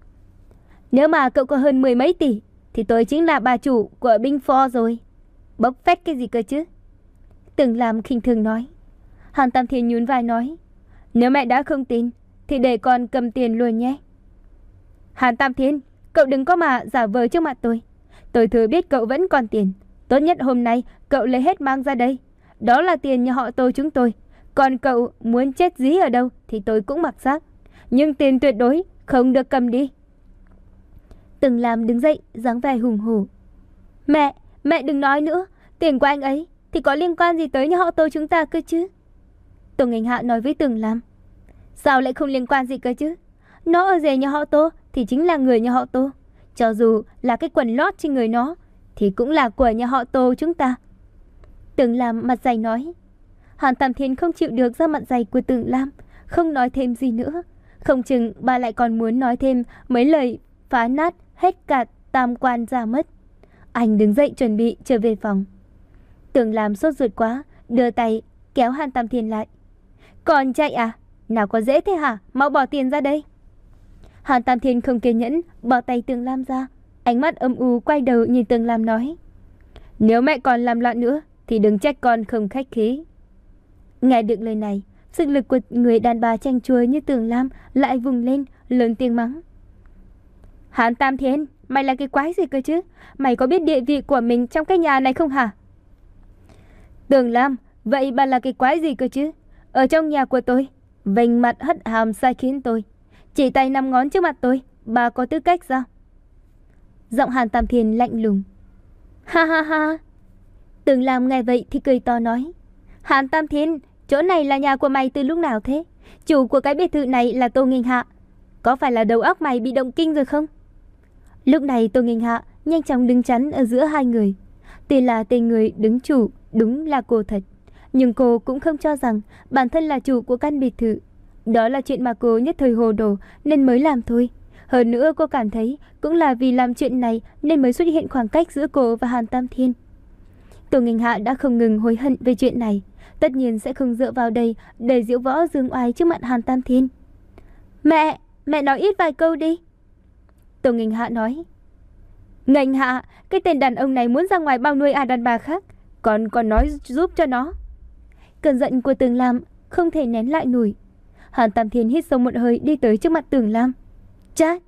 Nếu mà cậu có hơn mười mấy tỷ thì tôi chính là bà chủ của Binh Pho rồi. Bốc phét cái gì cơ chứ? Tường Lam khinh thường nói. Hàn Tam Thiên nhún vai nói. Nếu mẹ đã không tin thì để con cầm tiền luôn nhé. Hàn Tam Thiên, cậu đừng có mà giả vờ trước mặt tôi. Tôi thừa biết cậu vẫn còn tiền. Tốt nhất hôm nay cậu lấy hết mang ra đây. Đó là tiền nhà họ Tô chúng tôi. Còn cậu muốn chết dí ở đâu thì tôi cũng mặc xác. Nhưng tiền tuyệt đối không được cầm đi. Tường Lam đứng dậy, dáng vẻ hùng hổ. Mẹ, mẹ đừng nói nữa. Tiền của anh ấy thì có liên quan gì tới nhà họ Tô chúng ta cơ chứ? Tô Nghinh Hạ nói với Tường Lam. Sao lại không liên quan gì cơ chứ? Nó ở rể nhà họ Tô thì chính là người nhà họ Tô. Cho dù là cái quần lót trên người nó thì cũng là của nhà họ Tô chúng ta. Tường Lam mặt dày nói. Hàn Tam Thiên không chịu được ra mặt dày của Tường Lam, không nói thêm gì nữa. Không chừng bà lại còn muốn nói thêm mấy lời phá nát hết cả tam quan ra mất. Anh đứng dậy chuẩn bị trở về phòng. Tường Lam sốt ruột quá, đưa tay kéo Hàn Tam Thiên lại. Còn chạy à? Nào có dễ thế hả? Mau bỏ tiền ra đây. Hàn Tam Thiên không kiên nhẫn, bỏ tay Tường Lam ra. Ánh mắt âm u quay đầu nhìn Tường Lam nói. Nếu mẹ còn làm loạn nữa thì đừng trách con không khách khí. Nghe được lời này, sức lực của người đàn bà chanh chua như Tường Lam lại vùng lên, lớn tiếng mắng. Hàn Tam Thiên, mày là cái quái gì cơ chứ? Mày có biết địa vị của mình trong cái nhà này không hả? Tường Lam, vậy bà là cái quái gì cơ chứ? Ở trong nhà của tôi, vênh mặt hất hàm sai khiến tôi, chỉ tay năm ngón trước mặt tôi, bà có tư cách sao? Giọng Hàn Tam Thiên lạnh lùng. Ha ha ha. Tường Lam nghe vậy thì cười to nói. Hàn Tam Thiên, chỗ này là nhà của mày từ lúc nào thế? Chủ của cái biệt thự này là Tô Nghinh Hạ. Có phải là đầu óc mày bị động kinh rồi không? Lúc này Tô Nghinh Hạ nhanh chóng đứng chắn ở giữa hai người. Tuy là tên người đứng chủ đúng là cô thật, nhưng cô cũng không cho rằng bản thân là chủ của căn biệt thự. Đó là chuyện mà cô nhất thời hồ đồ nên mới làm thôi. Hơn nữa cô cảm thấy cũng là vì làm chuyện này nên mới xuất hiện khoảng cách giữa cô và Hàn Tam Thiên. Tô Nghinh Hạ đã không ngừng hối hận về chuyện này, tất nhiên sẽ không dựa vào đây để diễu võ dương oai trước mặt Hàn Tam Thiên. Mẹ, mẹ nói ít vài câu đi. Tô Nghinh Hạ nói. Nghênh Hạ, cái tên đàn ông này muốn ra ngoài bao nuôi à đàn bà khác. còn còn nói giúp cho nó. Cơn giận của Tường Lam không thể nén lại nổi. Hàn Tam Thiên hít sâu một hơi đi tới trước mặt Tường Lam. Chát!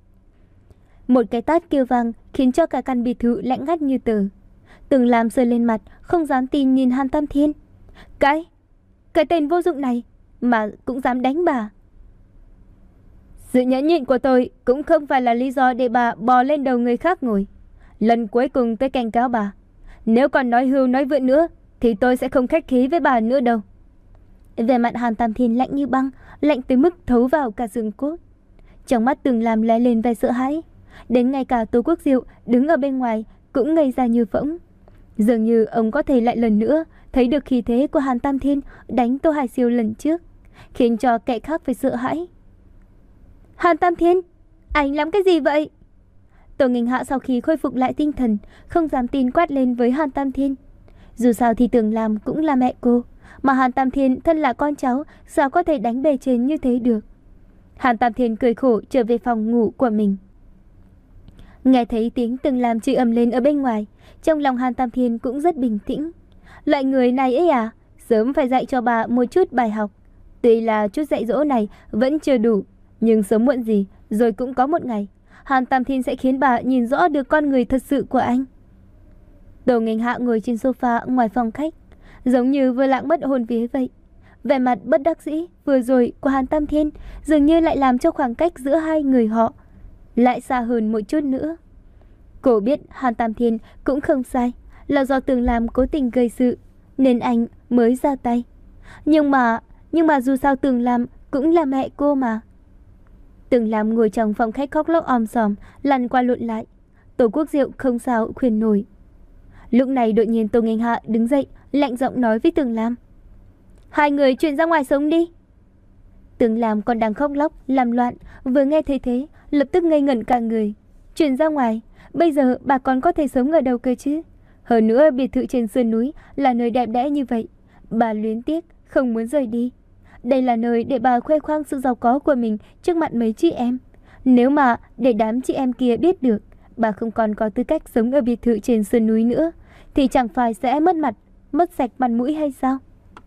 Một cái tát kêu vang khiến cho cả căn biệt thự lạnh ngắt như tờ. Tường Lam sờ lên mặt, không dám tin nhìn Hàn Tam Thiên. Cái, cái tên vô dụng này mà cũng dám đánh bà. Sự nhẫn nhịn của tôi cũng không phải là lý do để bà bò lên đầu người khác ngồi. Lần cuối cùng tôi cảnh cáo bà, nếu còn nói hưu nói vượn nữa thì tôi sẽ không khách khí với bà nữa đâu. Về mặt Hàn Tam Thiên lạnh như băng, lạnh tới mức thấu vào cả xương cốt. Trong mắt Tường Lam lóe lên vẻ sợ hãi. Đến ngay cả Tô Quốc Diệu đứng ở bên ngoài cũng ngây ra như phỗng. Dường như ông có thể lại lần nữa thấy được khí thế của Hàn Tam Thiên đánh Tô Hải Siêu lần trước, khiến cho kẻ khác phải sợ hãi. Hàn Tam Thiên, anh làm cái gì vậy? Tô Nghênh Hạ sau khi khôi phục lại tinh thần, không dám tin quát lên với Hàn Tam Thiên. Dù sao thì Tường Lam cũng là mẹ cô, mà Hàn Tam Thiên thân là con cháu, sao có thể đánh bề trên như thế được. Hàn Tam Thiên cười khổ trở về phòng ngủ của mình. Nghe thấy tiếng Tường Lam chửi ầm lên ở bên ngoài, trong lòng Hàn Tam Thiên cũng rất bình tĩnh. Loại người này ấy à, sớm phải dạy cho bà một chút bài học. Tuy là chút dạy dỗ này vẫn chưa đủ, nhưng sớm muộn gì rồi cũng có một ngày Hàn Tam Thiên sẽ khiến bà nhìn rõ được con người thật sự của anh. Tô Nghênh Hạ ngồi trên sofa ngoài phòng khách, giống như vừa lãng mất hồn vía vậy. Vẻ mặt bất đắc dĩ vừa rồi của Hàn Tam Thiên dường như lại làm cho khoảng cách giữa hai người họ lại xa hơn một chút nữa. Cô biết Hàn Tam Thiên cũng không sai, là do Tường Lam cố tình gây sự nên anh mới ra tay. Nhưng mà, nhưng mà dù sao Tường Lam cũng là mẹ cô mà. Tường Lam ngồi trong phòng khách khóc lóc om sòm, lăn qua lộn lại. Tô Quốc Diệu không sao khuyên nổi. Lúc này đột nhiên Tô Nghênh Hạ đứng dậy, lạnh giọng nói với Tường Lam. Hai người chuyển ra ngoài sống đi. Tường Lam còn đang khóc lóc, làm loạn, vừa nghe thấy thế, lập tức ngây ngẩn cả người. Chuyển ra ngoài, bây giờ bà còn có thể sống ở đâu cơ chứ? Hơn nữa biệt thự trên sườn núi là nơi đẹp đẽ như vậy, bà luyến tiếc, không muốn rời đi. Đây là nơi để bà khoe khoang sự giàu có của mình trước mặt mấy chị em. Nếu mà để đám chị em kia biết được bà không còn có tư cách sống ở biệt thự trên sườn núi nữa, thì chẳng phải sẽ mất mặt, mất sạch mặt mũi hay sao?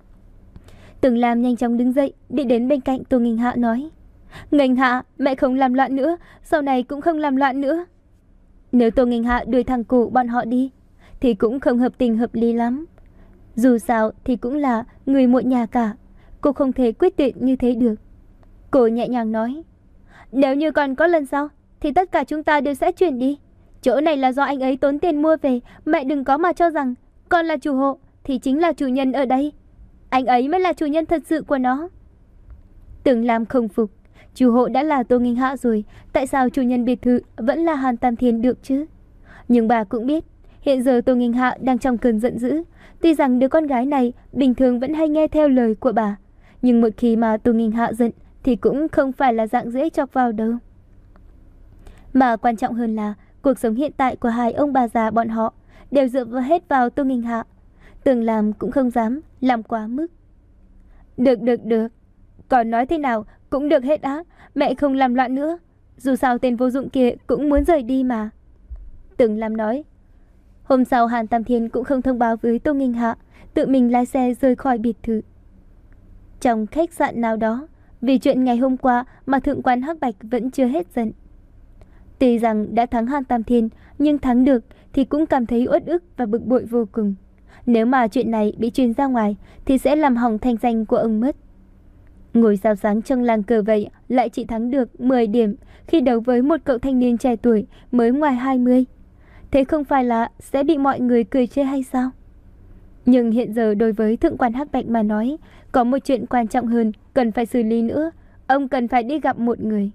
Tường Lam nhanh chóng đứng dậy, đi đến bên cạnh Tô Nghênh Hạ nói. Nghênh Hạ, mẹ không làm loạn nữa, sau này cũng không làm loạn nữa. Nếu Tô Nghênh Hạ đuổi thằng cụ bọn họ đi thì cũng không hợp tình hợp lý lắm. Dù sao thì cũng là người một nhà cả, cô không thể quyết tuyệt như thế được. Cô nhẹ nhàng nói. Nếu như còn có lần sau thì tất cả chúng ta đều sẽ chuyển đi. Chỗ này là do anh ấy tốn tiền mua về, mẹ đừng có mà cho rằng con là chủ hộ thì chính là chủ nhân ở đây. Anh ấy mới là chủ nhân thật sự của nó. Tường Lam không phục. Chủ hộ đã là Tô Nghênh Hạ rồi, tại sao chủ nhân biệt thự vẫn là Hàn Tam Thiên được chứ? Nhưng bà cũng biết, hiện giờ Tô Nghênh Hạ đang trong cơn giận dữ. Tuy rằng đứa con gái này bình thường vẫn hay nghe theo lời của bà, nhưng một khi mà Tô Nghênh Hạ giận thì cũng không phải là dạng dễ chọc vào đâu. Mà quan trọng hơn là cuộc sống hiện tại của hai ông bà già bọn họ đều dựa vào hết vào Tô Nghênh Hạ. Tường Lam cũng không dám làm quá mức. Được được được, còn nói thế nào cũng được hết á. Mẹ không làm loạn nữa, dù sao tên vô dụng kia cũng muốn rời đi mà. Tường Lam nói. Hôm sau Hàn Tam Thiên cũng không thông báo với Tô Nghênh Hạ, tự mình lái xe rời khỏi biệt thự. Trong khách sạn nào đó, vì chuyện ngày hôm qua mà thượng quan Hắc Bạch vẫn chưa hết giận. Tuy rằng đã thắng Hàn Tam Thiên, nhưng thắng được thì cũng cảm thấy uất ức và bực bội vô cùng. Nếu mà chuyện này bị truyền ra ngoài thì sẽ làm hỏng thanh danh của ông mất. Ngồi sao sáng trong làng cờ vậy lại chỉ thắng được mười điểm khi đấu với một cậu thanh niên trẻ tuổi mới ngoài hai mươi. Thế không phải là sẽ bị mọi người cười chê hay sao? Nhưng hiện giờ đối với thượng quan Hắc Bạch mà nói, có một chuyện quan trọng hơn cần phải xử lý nữa. Ông cần phải đi gặp một người.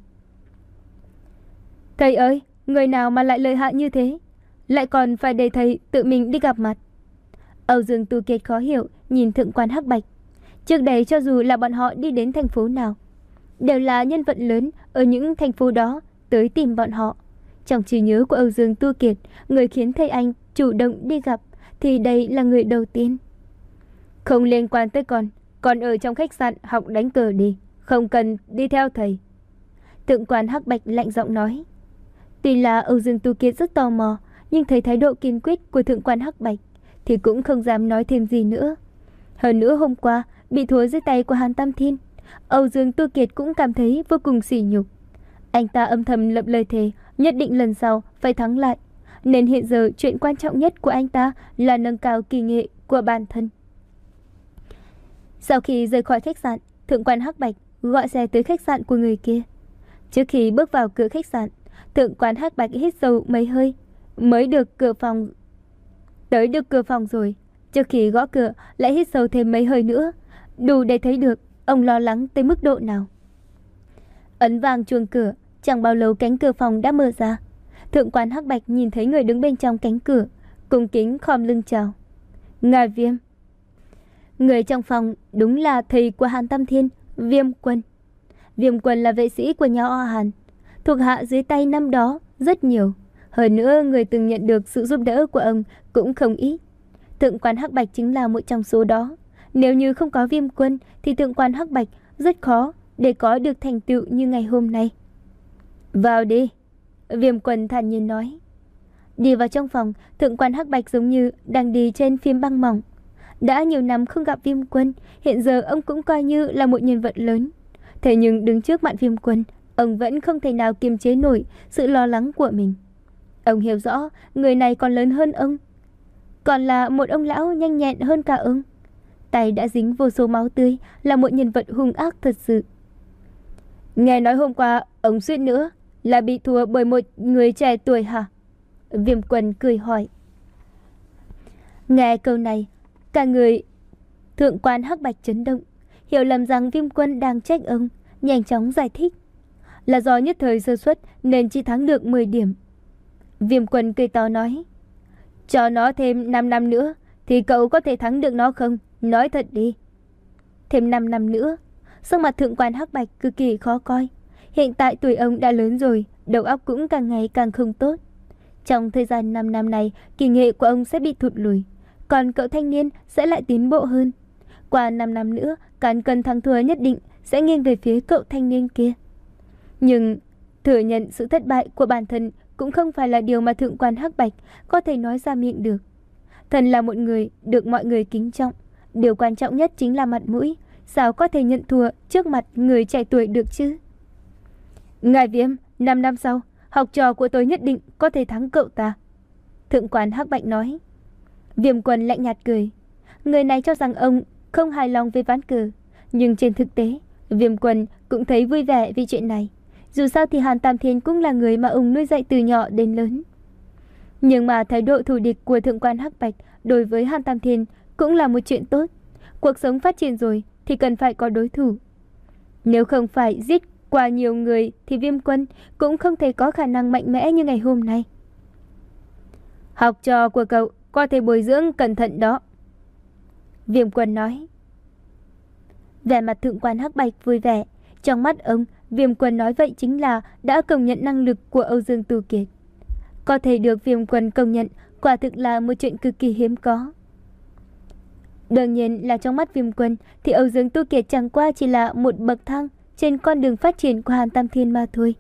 Thầy ơi, người nào mà lại lợi hại như thế, lại còn phải để thầy tự mình đi gặp mặt? Âu Dương Tu Kiệt khó hiểu nhìn thượng quan Hắc Bạch. Trước đây cho dù là bọn họ đi đến thành phố nào, đều là nhân vật lớn ở những thành phố đó tới tìm bọn họ. Trong trí nhớ của Âu Dương Tu Kiệt, người khiến thầy anh chủ động đi gặp thì đây là người đầu tiên. Không liên quan tới con, còn ở trong khách sạn học đánh cờ đi, không cần đi theo thầy. Thượng quan Hắc Bạch lạnh giọng nói. Tuy là Âu Dương Tu Kiệt rất tò mò, nhưng thấy thái độ kiên quyết của thượng quan Hắc Bạch thì cũng không dám nói thêm gì nữa. Hơn nữa hôm qua bị thua dưới tay của Hàn Tam Thiên, Âu Dương Tu Kiệt cũng cảm thấy vô cùng sỉ nhục. Anh ta âm thầm lập lời thề nhất định lần sau phải thắng lại, nên hiện giờ chuyện quan trọng nhất của anh ta là nâng cao kỳ nghệ của bản thân. Sau khi rời khỏi khách sạn, Thượng quan Hắc Bạch gọi xe tới khách sạn của người kia. Trước khi bước vào cửa khách sạn, Thượng quan Hắc Bạch hít sâu mấy hơi, mới được cửa phòng. Tới được cửa phòng rồi, trước khi gõ cửa lại hít sâu thêm mấy hơi nữa, đủ để thấy được ông lo lắng tới mức độ nào. Ấn vang chuông cửa, chẳng bao lâu cánh cửa phòng đã mở ra. Thượng quan Hắc Bạch nhìn thấy người đứng bên trong cánh cửa, cung kính khom lưng chào. Ngài Viêm. Người trong phòng đúng là thầy của Hàn Tam Thiên, Viêm Quân. Viêm Quân là vệ sĩ của nhà họ Hàn, thuộc hạ dưới tay năm đó rất nhiều. Hơn nữa người từng nhận được sự giúp đỡ của ông cũng không ít. Thượng quan Hắc Bạch chính là một trong số đó. Nếu như không có Viêm Quân thì Thượng quan Hắc Bạch rất khó để có được thành tựu như ngày hôm nay. Vào đi, Viêm Quân thản nhiên nói. Đi vào trong phòng, Thượng quan Hắc Bạch giống như đang đi trên phim băng mỏng. Đã nhiều năm không gặp Viêm Quân, hiện giờ ông cũng coi như là một nhân vật lớn. Thế nhưng đứng trước mặt Viêm Quân, ông vẫn không thể nào kiềm chế nổi sự lo lắng của mình. Ông hiểu rõ người này còn lớn hơn ông, còn là một ông lão nhanh nhẹn hơn cả ông. Tay đã dính vô số máu tươi, là một nhân vật hung ác thật sự. Nghe nói hôm qua ông suýt nữa là bị thua bởi một người trẻ tuổi hả? Viêm Quân cười hỏi. Nghe câu này, cả người Thượng quan Hắc Bạch chấn động, hiểu lầm rằng Viêm Quân đang trách ông, nhanh chóng giải thích. Là do nhất thời sơ suất nên chỉ thắng được mười điểm. Viêm Quân cười to nói. Cho nó thêm năm năm nữa thì cậu có thể thắng được nó không? Nói thật đi. Thêm năm năm nữa? Sắc mặt Thượng quan Hắc Bạch cực kỳ khó coi. Hiện tại tuổi ông đã lớn rồi, đầu óc cũng càng ngày càng không tốt. Trong thời gian năm năm này, kỳ nghệ của ông sẽ bị thụt lùi, còn cậu thanh niên sẽ lại tiến bộ hơn. Qua năm năm nữa, cán cân thắng thua nhất định sẽ nghiêng về phía cậu thanh niên kia. Nhưng thừa nhận sự thất bại của bản thân cũng không phải là điều mà Thượng quan Hắc Bạch có thể nói ra miệng được. Thần là một người được mọi người kính trọng, điều quan trọng nhất chính là mặt mũi, sao có thể nhận thua trước mặt người trẻ tuổi được chứ? Ngài Viêm, năm năm sau, học trò của tôi nhất định có thể thắng cậu ta. Thượng quan Hắc Bạch nói. Viêm Quân lạnh nhạt cười. Người này cho rằng ông không hài lòng với ván cờ, nhưng trên thực tế, Viêm Quân cũng thấy vui vẻ vì chuyện này. Dù sao thì Hàn Tam Thiên cũng là người mà ông nuôi dạy từ nhỏ đến lớn. Nhưng mà thái độ thù địch của Thượng quan Hắc Bạch đối với Hàn Tam Thiên cũng là một chuyện tốt. Cuộc sống phát triển rồi thì cần phải có đối thủ. Nếu không phải giết qua nhiều người thì Viêm Quân cũng không thể có khả năng mạnh mẽ như ngày hôm nay. Học trò của cậu có thể bồi dưỡng cẩn thận đó, Viêm Quân nói. Vẻ mặt Thượng quan Hắc Bạch vui vẻ. Trong mắt ông, Viêm Quân nói vậy chính là đã công nhận năng lực của Âu Dương Tu Kiệt. Có thể được Viêm Quân công nhận quả thực là một chuyện cực kỳ hiếm có. Đương nhiên là trong mắt Viêm Quân thì Âu Dương Tu Kiệt chẳng qua chỉ là một bậc thang trên con đường phát triển của Hàn Tam Thiên mà thôi.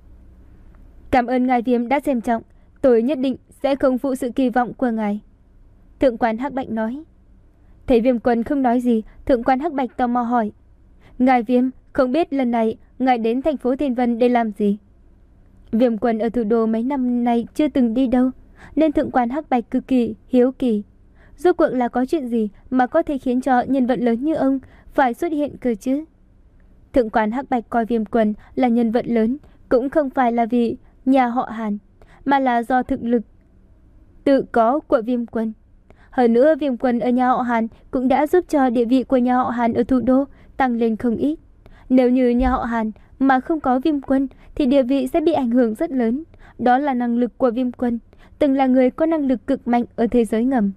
Cảm ơn ngài Viêm đã xem trọng, tôi nhất định sẽ không phụ sự kỳ vọng của ngài, Thượng quan Hắc Bạch nói. Thấy Viêm Quân không nói gì, Thượng quan Hắc Bạch tò mò hỏi. Ngài Viêm, không biết lần này ngài đến thành phố Thiên Vân để làm gì? Viêm Quân ở thủ đô mấy năm nay chưa từng đi đâu, nên Thượng quan Hắc Bạch cực kỳ hiếu kỳ. Rốt cuộc là có chuyện gì mà có thể khiến cho nhân vật lớn như ông phải xuất hiện cơ chứ? Thượng quan Hắc Bạch coi Viêm Quân là nhân vật lớn cũng không phải là vì nhà họ Hàn, mà là do thực lực tự có của Viêm Quân. Hơn nữa Viêm Quân ở nhà họ Hàn cũng đã giúp cho địa vị của nhà họ Hàn ở thủ đô tăng lên không ít. Nếu như nhà họ Hàn mà không có Viêm Quân thì địa vị sẽ bị ảnh hưởng rất lớn. Đó là năng lực của Viêm Quân, từng là người có năng lực cực mạnh ở thế giới ngầm.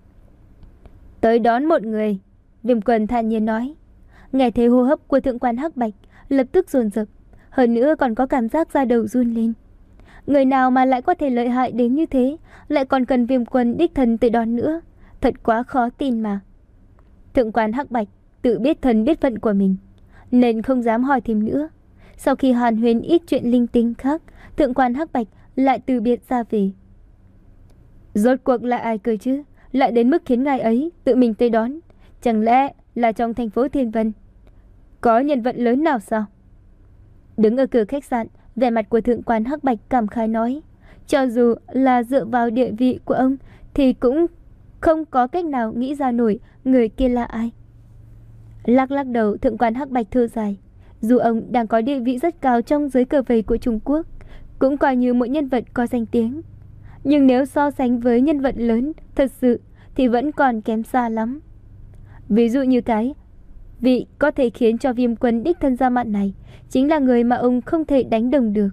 Tới đón một người, Viêm Quân thản nhiên nói. Nghe thấy hô hấp của Thượng quan Hắc Bạch lập tức dồn dập, hơn nữa còn có cảm giác da đầu run lên. Người nào mà lại có thể lợi hại đến như thế, lại còn cần Viêm Quân đích thân tới đón nữa, thật quá khó tin mà. Thượng quan Hắc Bạch tự biết thân biết phận của mình, nên không dám hỏi thêm nữa. Sau khi hàn huyên ít chuyện linh tinh khác, Thượng quan Hắc Bạch lại từ biệt ra về. Rốt cuộc là ai cơ chứ? lại đến mức khiến ngài ấy tự mình tới đón? Chẳng lẽ là trong thành phố Thiên Vân có nhân vật lớn nào sao? Đứng ở cửa khách sạn, vẻ mặt của thượng quan Hắc Bạch cảm khái nói, cho dù là dựa vào địa vị của ông thì cũng không có cách nào nghĩ ra nổi người kia là ai. Lắc lắc đầu, thượng quan Hắc Bạch thở dài. Dù ông đang có địa vị rất cao trong giới cờ vây của Trung Quốc, cũng coi như một nhân vật có danh tiếng, nhưng nếu so sánh với nhân vật lớn thật sự thì vẫn còn kém xa lắm. Ví dụ như cái vị có thể khiến cho Viêm Quân đích thân ra mặt này chính là người mà ông không thể đánh đồng được.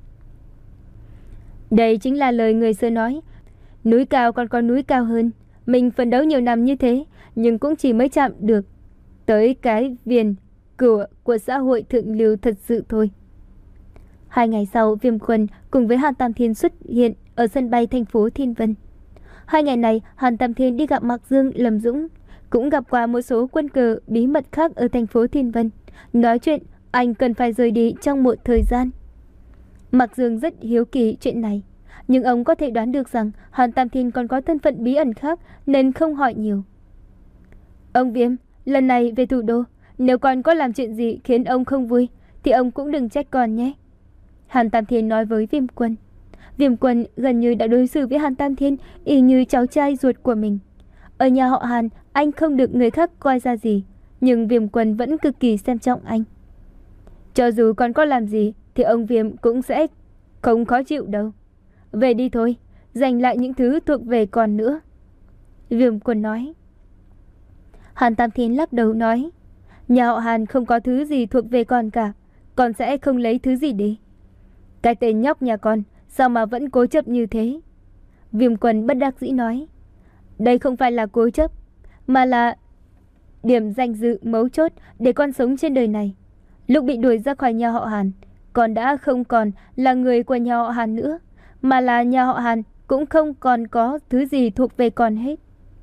Đây chính là lời người xưa nói, núi cao còn có núi cao hơn. Mình phấn đấu nhiều năm như thế, nhưng cũng chỉ mới chạm được tới cái viền cửa của xã hội thượng lưu thật sự thôi. Hai ngày sau, Viêm Quân cùng với Hàn Tam Thiên xuất hiện ở sân bay thành phố Thiên Vân. Hai ngày này, Hàn Tam Thiên đi gặp Mạc Dương, Lâm Dũng, cũng gặp qua một số quân cờ bí mật khác ở thành phố Thiên Vân. Nói chuyện, anh cần phải rời đi trong một thời gian. Mạc Dương rất hiếu kỳ chuyện này, nhưng ông có thể đoán được rằng Hàn Tam Thiên còn có thân phận bí ẩn khác nên không hỏi nhiều. Ông Viêm, lần này về thủ đô, nếu còn có làm chuyện gì khiến ông không vui thì ông cũng đừng trách con nhé. Hàn Tam Thiên nói với Viêm Quân. Viêm Quân gần như đã đối xử với Hàn Tam Thiên y như cháu trai ruột của mình. Ở nhà họ Hàn, anh không được người khác coi ra gì, nhưng Viêm Quân vẫn cực kỳ xem trọng anh. Cho dù còn có làm gì thì ông Viêm cũng sẽ không khó chịu đâu. Về đi thôi, giành lại những thứ thuộc về con nữa. Viêm Quân nói. Hàn Tam Thiên lắc đầu nói, nhà họ Hàn không có thứ gì thuộc về con cả, con sẽ không lấy thứ gì đi. Cái tên nhóc nhà con sao mà vẫn cố chấp như thế? Viêm Quân bất đắc dĩ nói, đây không phải là cố chấp, mà là điểm danh dự mấu chốt để con sống trên đời này. Lúc bị đuổi ra khỏi nhà họ Hàn, con đã không còn là người của nhà họ Hàn nữa, mà là nhà họ Hàn cũng không còn có thứ gì thuộc về con hết.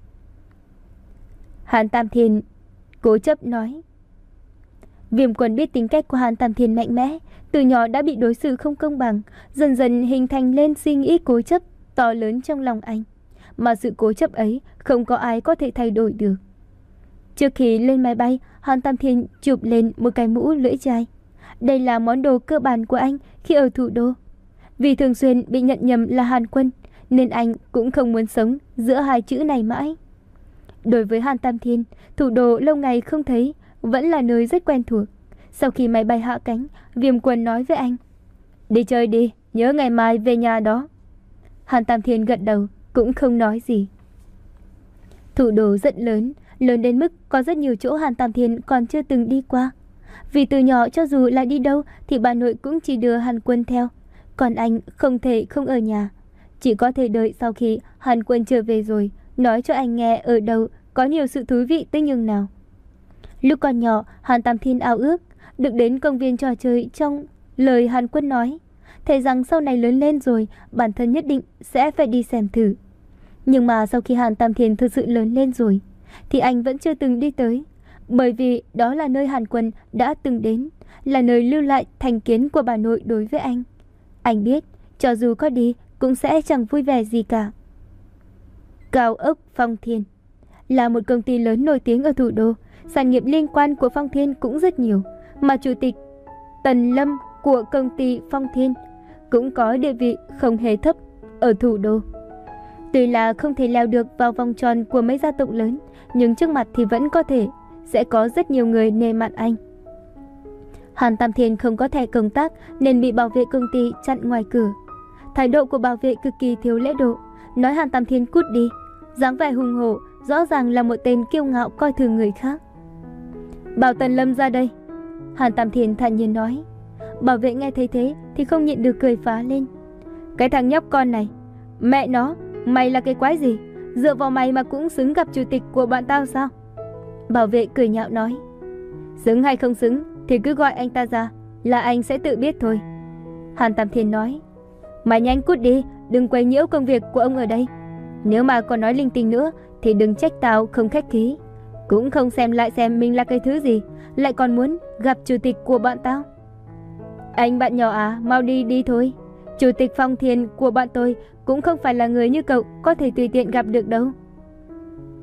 Hàn Tam Thiên cố chấp nói. Viêm Quân biết tính cách của Hàn Tam Thiên mạnh mẽ, từ nhỏ đã bị đối xử không công bằng, dần dần hình thành lên suy nghĩ cố chấp to lớn trong lòng anh, mà sự cố chấp ấy không có ai có thể thay đổi được. Trước khi lên máy bay, Hàn Tam Thiên chụp lên một cái mũ lưỡi chai. Đây là món đồ cơ bản của anh khi ở thủ đô. Vì thường xuyên bị nhận nhầm là Hàn Quân, nên anh cũng không muốn sống giữa hai chữ này mãi. Đối với Hàn Tam Thiên, thủ đô lâu ngày không thấy vẫn là nơi rất quen thuộc. Sau khi máy bay hạ cánh, Viêm Quân nói với anh, đi chơi đi, nhớ ngày mai về nhà đó. Hàn Tam Thiên gật đầu, cũng không nói gì. Thủ đô rất lớn, lớn đến mức có rất nhiều chỗ Hàn Tam Thiên còn chưa từng đi qua. Vì từ nhỏ cho dù là đi đâu thì bà nội cũng chỉ đưa Hàn Quân theo, còn anh không thể không ở nhà. Chỉ có thể đợi sau khi Hàn Quân trở về rồi nói cho anh nghe ở đâu có nhiều sự thú vị tới nhường nào. Lúc còn nhỏ, Hàn Tam Thiên ao ước được đến công viên trò chơi trong lời Hàn Quân nói, thề rằng sau này lớn lên rồi bản thân nhất định sẽ phải đi xem thử. Nhưng mà sau khi Hàn Tam Thiên thực sự lớn lên rồi thì anh vẫn chưa từng đi tới, bởi vì đó là nơi Hàn Quân đã từng đến, là nơi lưu lại thành kiến của bà nội đối với anh. Anh biết cho dù có đi cũng sẽ chẳng vui vẻ gì cả. Cao ốc Phong Thiên là một công ty lớn nổi tiếng ở thủ đô, sản nghiệp liên quan của Phong Thiên cũng rất nhiều, mà chủ tịch Tần Lâm của công ty Phong Thiên cũng có địa vị không hề thấp ở thủ đô. Tuy là không thể leo được vào vòng tròn của mấy gia tộc lớn, nhưng trước mặt thì vẫn có thể sẽ có rất nhiều người nề mặt anh. Hàn Tam Thiên không có thẻ công tác nên bị bảo vệ công ty chặn ngoài cửa. Thái độ của bảo vệ cực kỳ thiếu lễ độ, nói Hàn Tam Thiên cút đi, dáng vẻ hùng hổ, rõ ràng là một tên kiêu ngạo coi thường người khác. Bảo Tần Lâm ra đây, Hàn Tam Thiên thản nhiên nói. Bảo vệ nghe thấy thế thì không nhịn được cười phá lên. Cái thằng nhóc con này, mẹ nó, mày là cái quái gì? Dựa vào mày mà cũng xứng gặp chủ tịch của bọn tao sao? Bảo vệ cười nhạo nói. Xứng hay không xứng thì cứ gọi anh ta ra, là anh sẽ tự biết thôi. Hàn Tam Thiên nói. Mày nhanh cút đi, đừng quấy nhiễu công việc của ông ở đây. Nếu mà còn nói linh tinh nữa thì đừng trách tao không khách khí. Cũng không xem lại xem mình là cái thứ gì, lại còn muốn gặp chủ tịch của bọn tao. Anh bạn nhỏ à, mau đi đi thôi. Chủ tịch Phong Thiên của bọn tôi cũng không phải là người như cậu có thể tùy tiện gặp được đâu.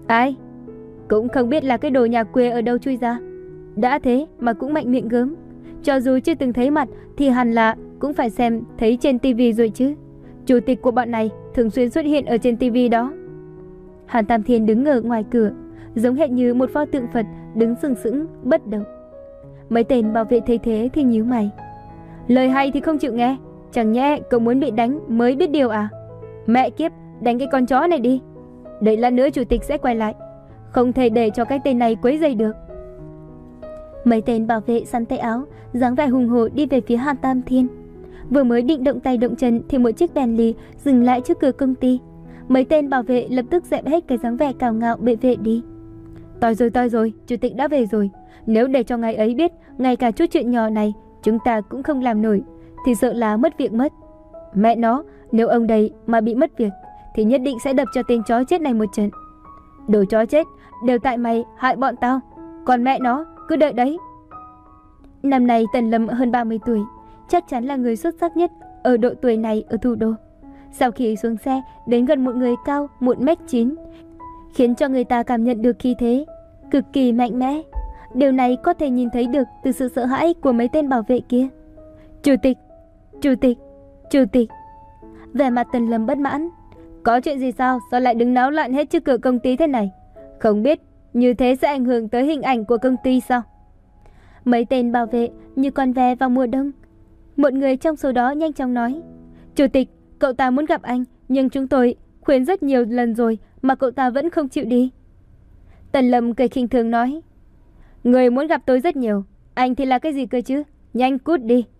Ai? Cũng không biết là cái đồ nhà quê ở đâu chui ra. Đã thế mà cũng mạnh miệng gớm. Cho dù chưa từng thấy mặt thì hẳn là cũng phải xem thấy trên tivi rồi chứ. Chủ tịch của bọn này thường xuyên xuất hiện ở trên tivi đó. Hàn Tam Thiên đứng ở ngoài cửa, giống hệt như một pho tượng Phật đứng sừng sững bất động. Mấy tên bảo vệ thấy thế thì nhíu mày. Lời hay thì không chịu nghe, chẳng nhẽ cậu muốn bị đánh mới biết điều à? Mẹ kiếp, đánh cái con chó này đi. Đợi lát nữa chủ tịch sẽ quay lại, không thể để cho cái tên này quấy rầy được. Mấy tên bảo vệ sắn tay áo, dáng vẻ hùng hổ đi về phía Hàn Tam Thiên. Vừa mới định động tay động chân thì một chiếc Bentley dừng lại trước cửa công ty. Mấy tên bảo vệ lập tức dẹp hết cái dáng vẻ cào ngạo bệ vệ đi. Toi rồi toi rồi, chủ tịch đã về rồi. Nếu để cho ngài ấy biết ngay cả chút chuyện nhỏ này chúng ta cũng không làm nổi thì sợ là mất việc mất. Mẹ nó, nếu ông đây mà bị mất việc thì nhất định sẽ đập cho tên chó chết này một trận. Đồ chó chết, đều tại mày hại bọn tao. Còn mẹ nó, cứ đợi đấy. Năm nay Tần Lâm hơn ba mươi tuổi, chắc chắn là người xuất sắc nhất ở độ tuổi này ở thủ đô. Sau khi xuống xe, đến gần một người cao một mét chín, khiến cho người ta cảm nhận được khí thế cực kỳ mạnh mẽ. Điều này có thể nhìn thấy được từ sự sợ hãi của mấy tên bảo vệ kia. Chủ tịch, chủ tịch, chủ tịch. Vẻ mặt Tần Lâm bất mãn. Có chuyện gì sao? Sao lại đứng náo loạn hết trước cửa công ty thế này? Không biết như thế sẽ ảnh hưởng tới hình ảnh của công ty sao? Mấy tên bảo vệ như con ve vào mùa đông. Một người trong số đó nhanh chóng nói. Chủ tịch, cậu ta muốn gặp anh, nhưng chúng tôi khuyên rất nhiều lần rồi mà cậu ta vẫn không chịu đi. Tần Lâm cười khinh thường nói. Người muốn gặp tôi rất nhiều, anh thì là cái gì cơ chứ? Nhanh cút đi.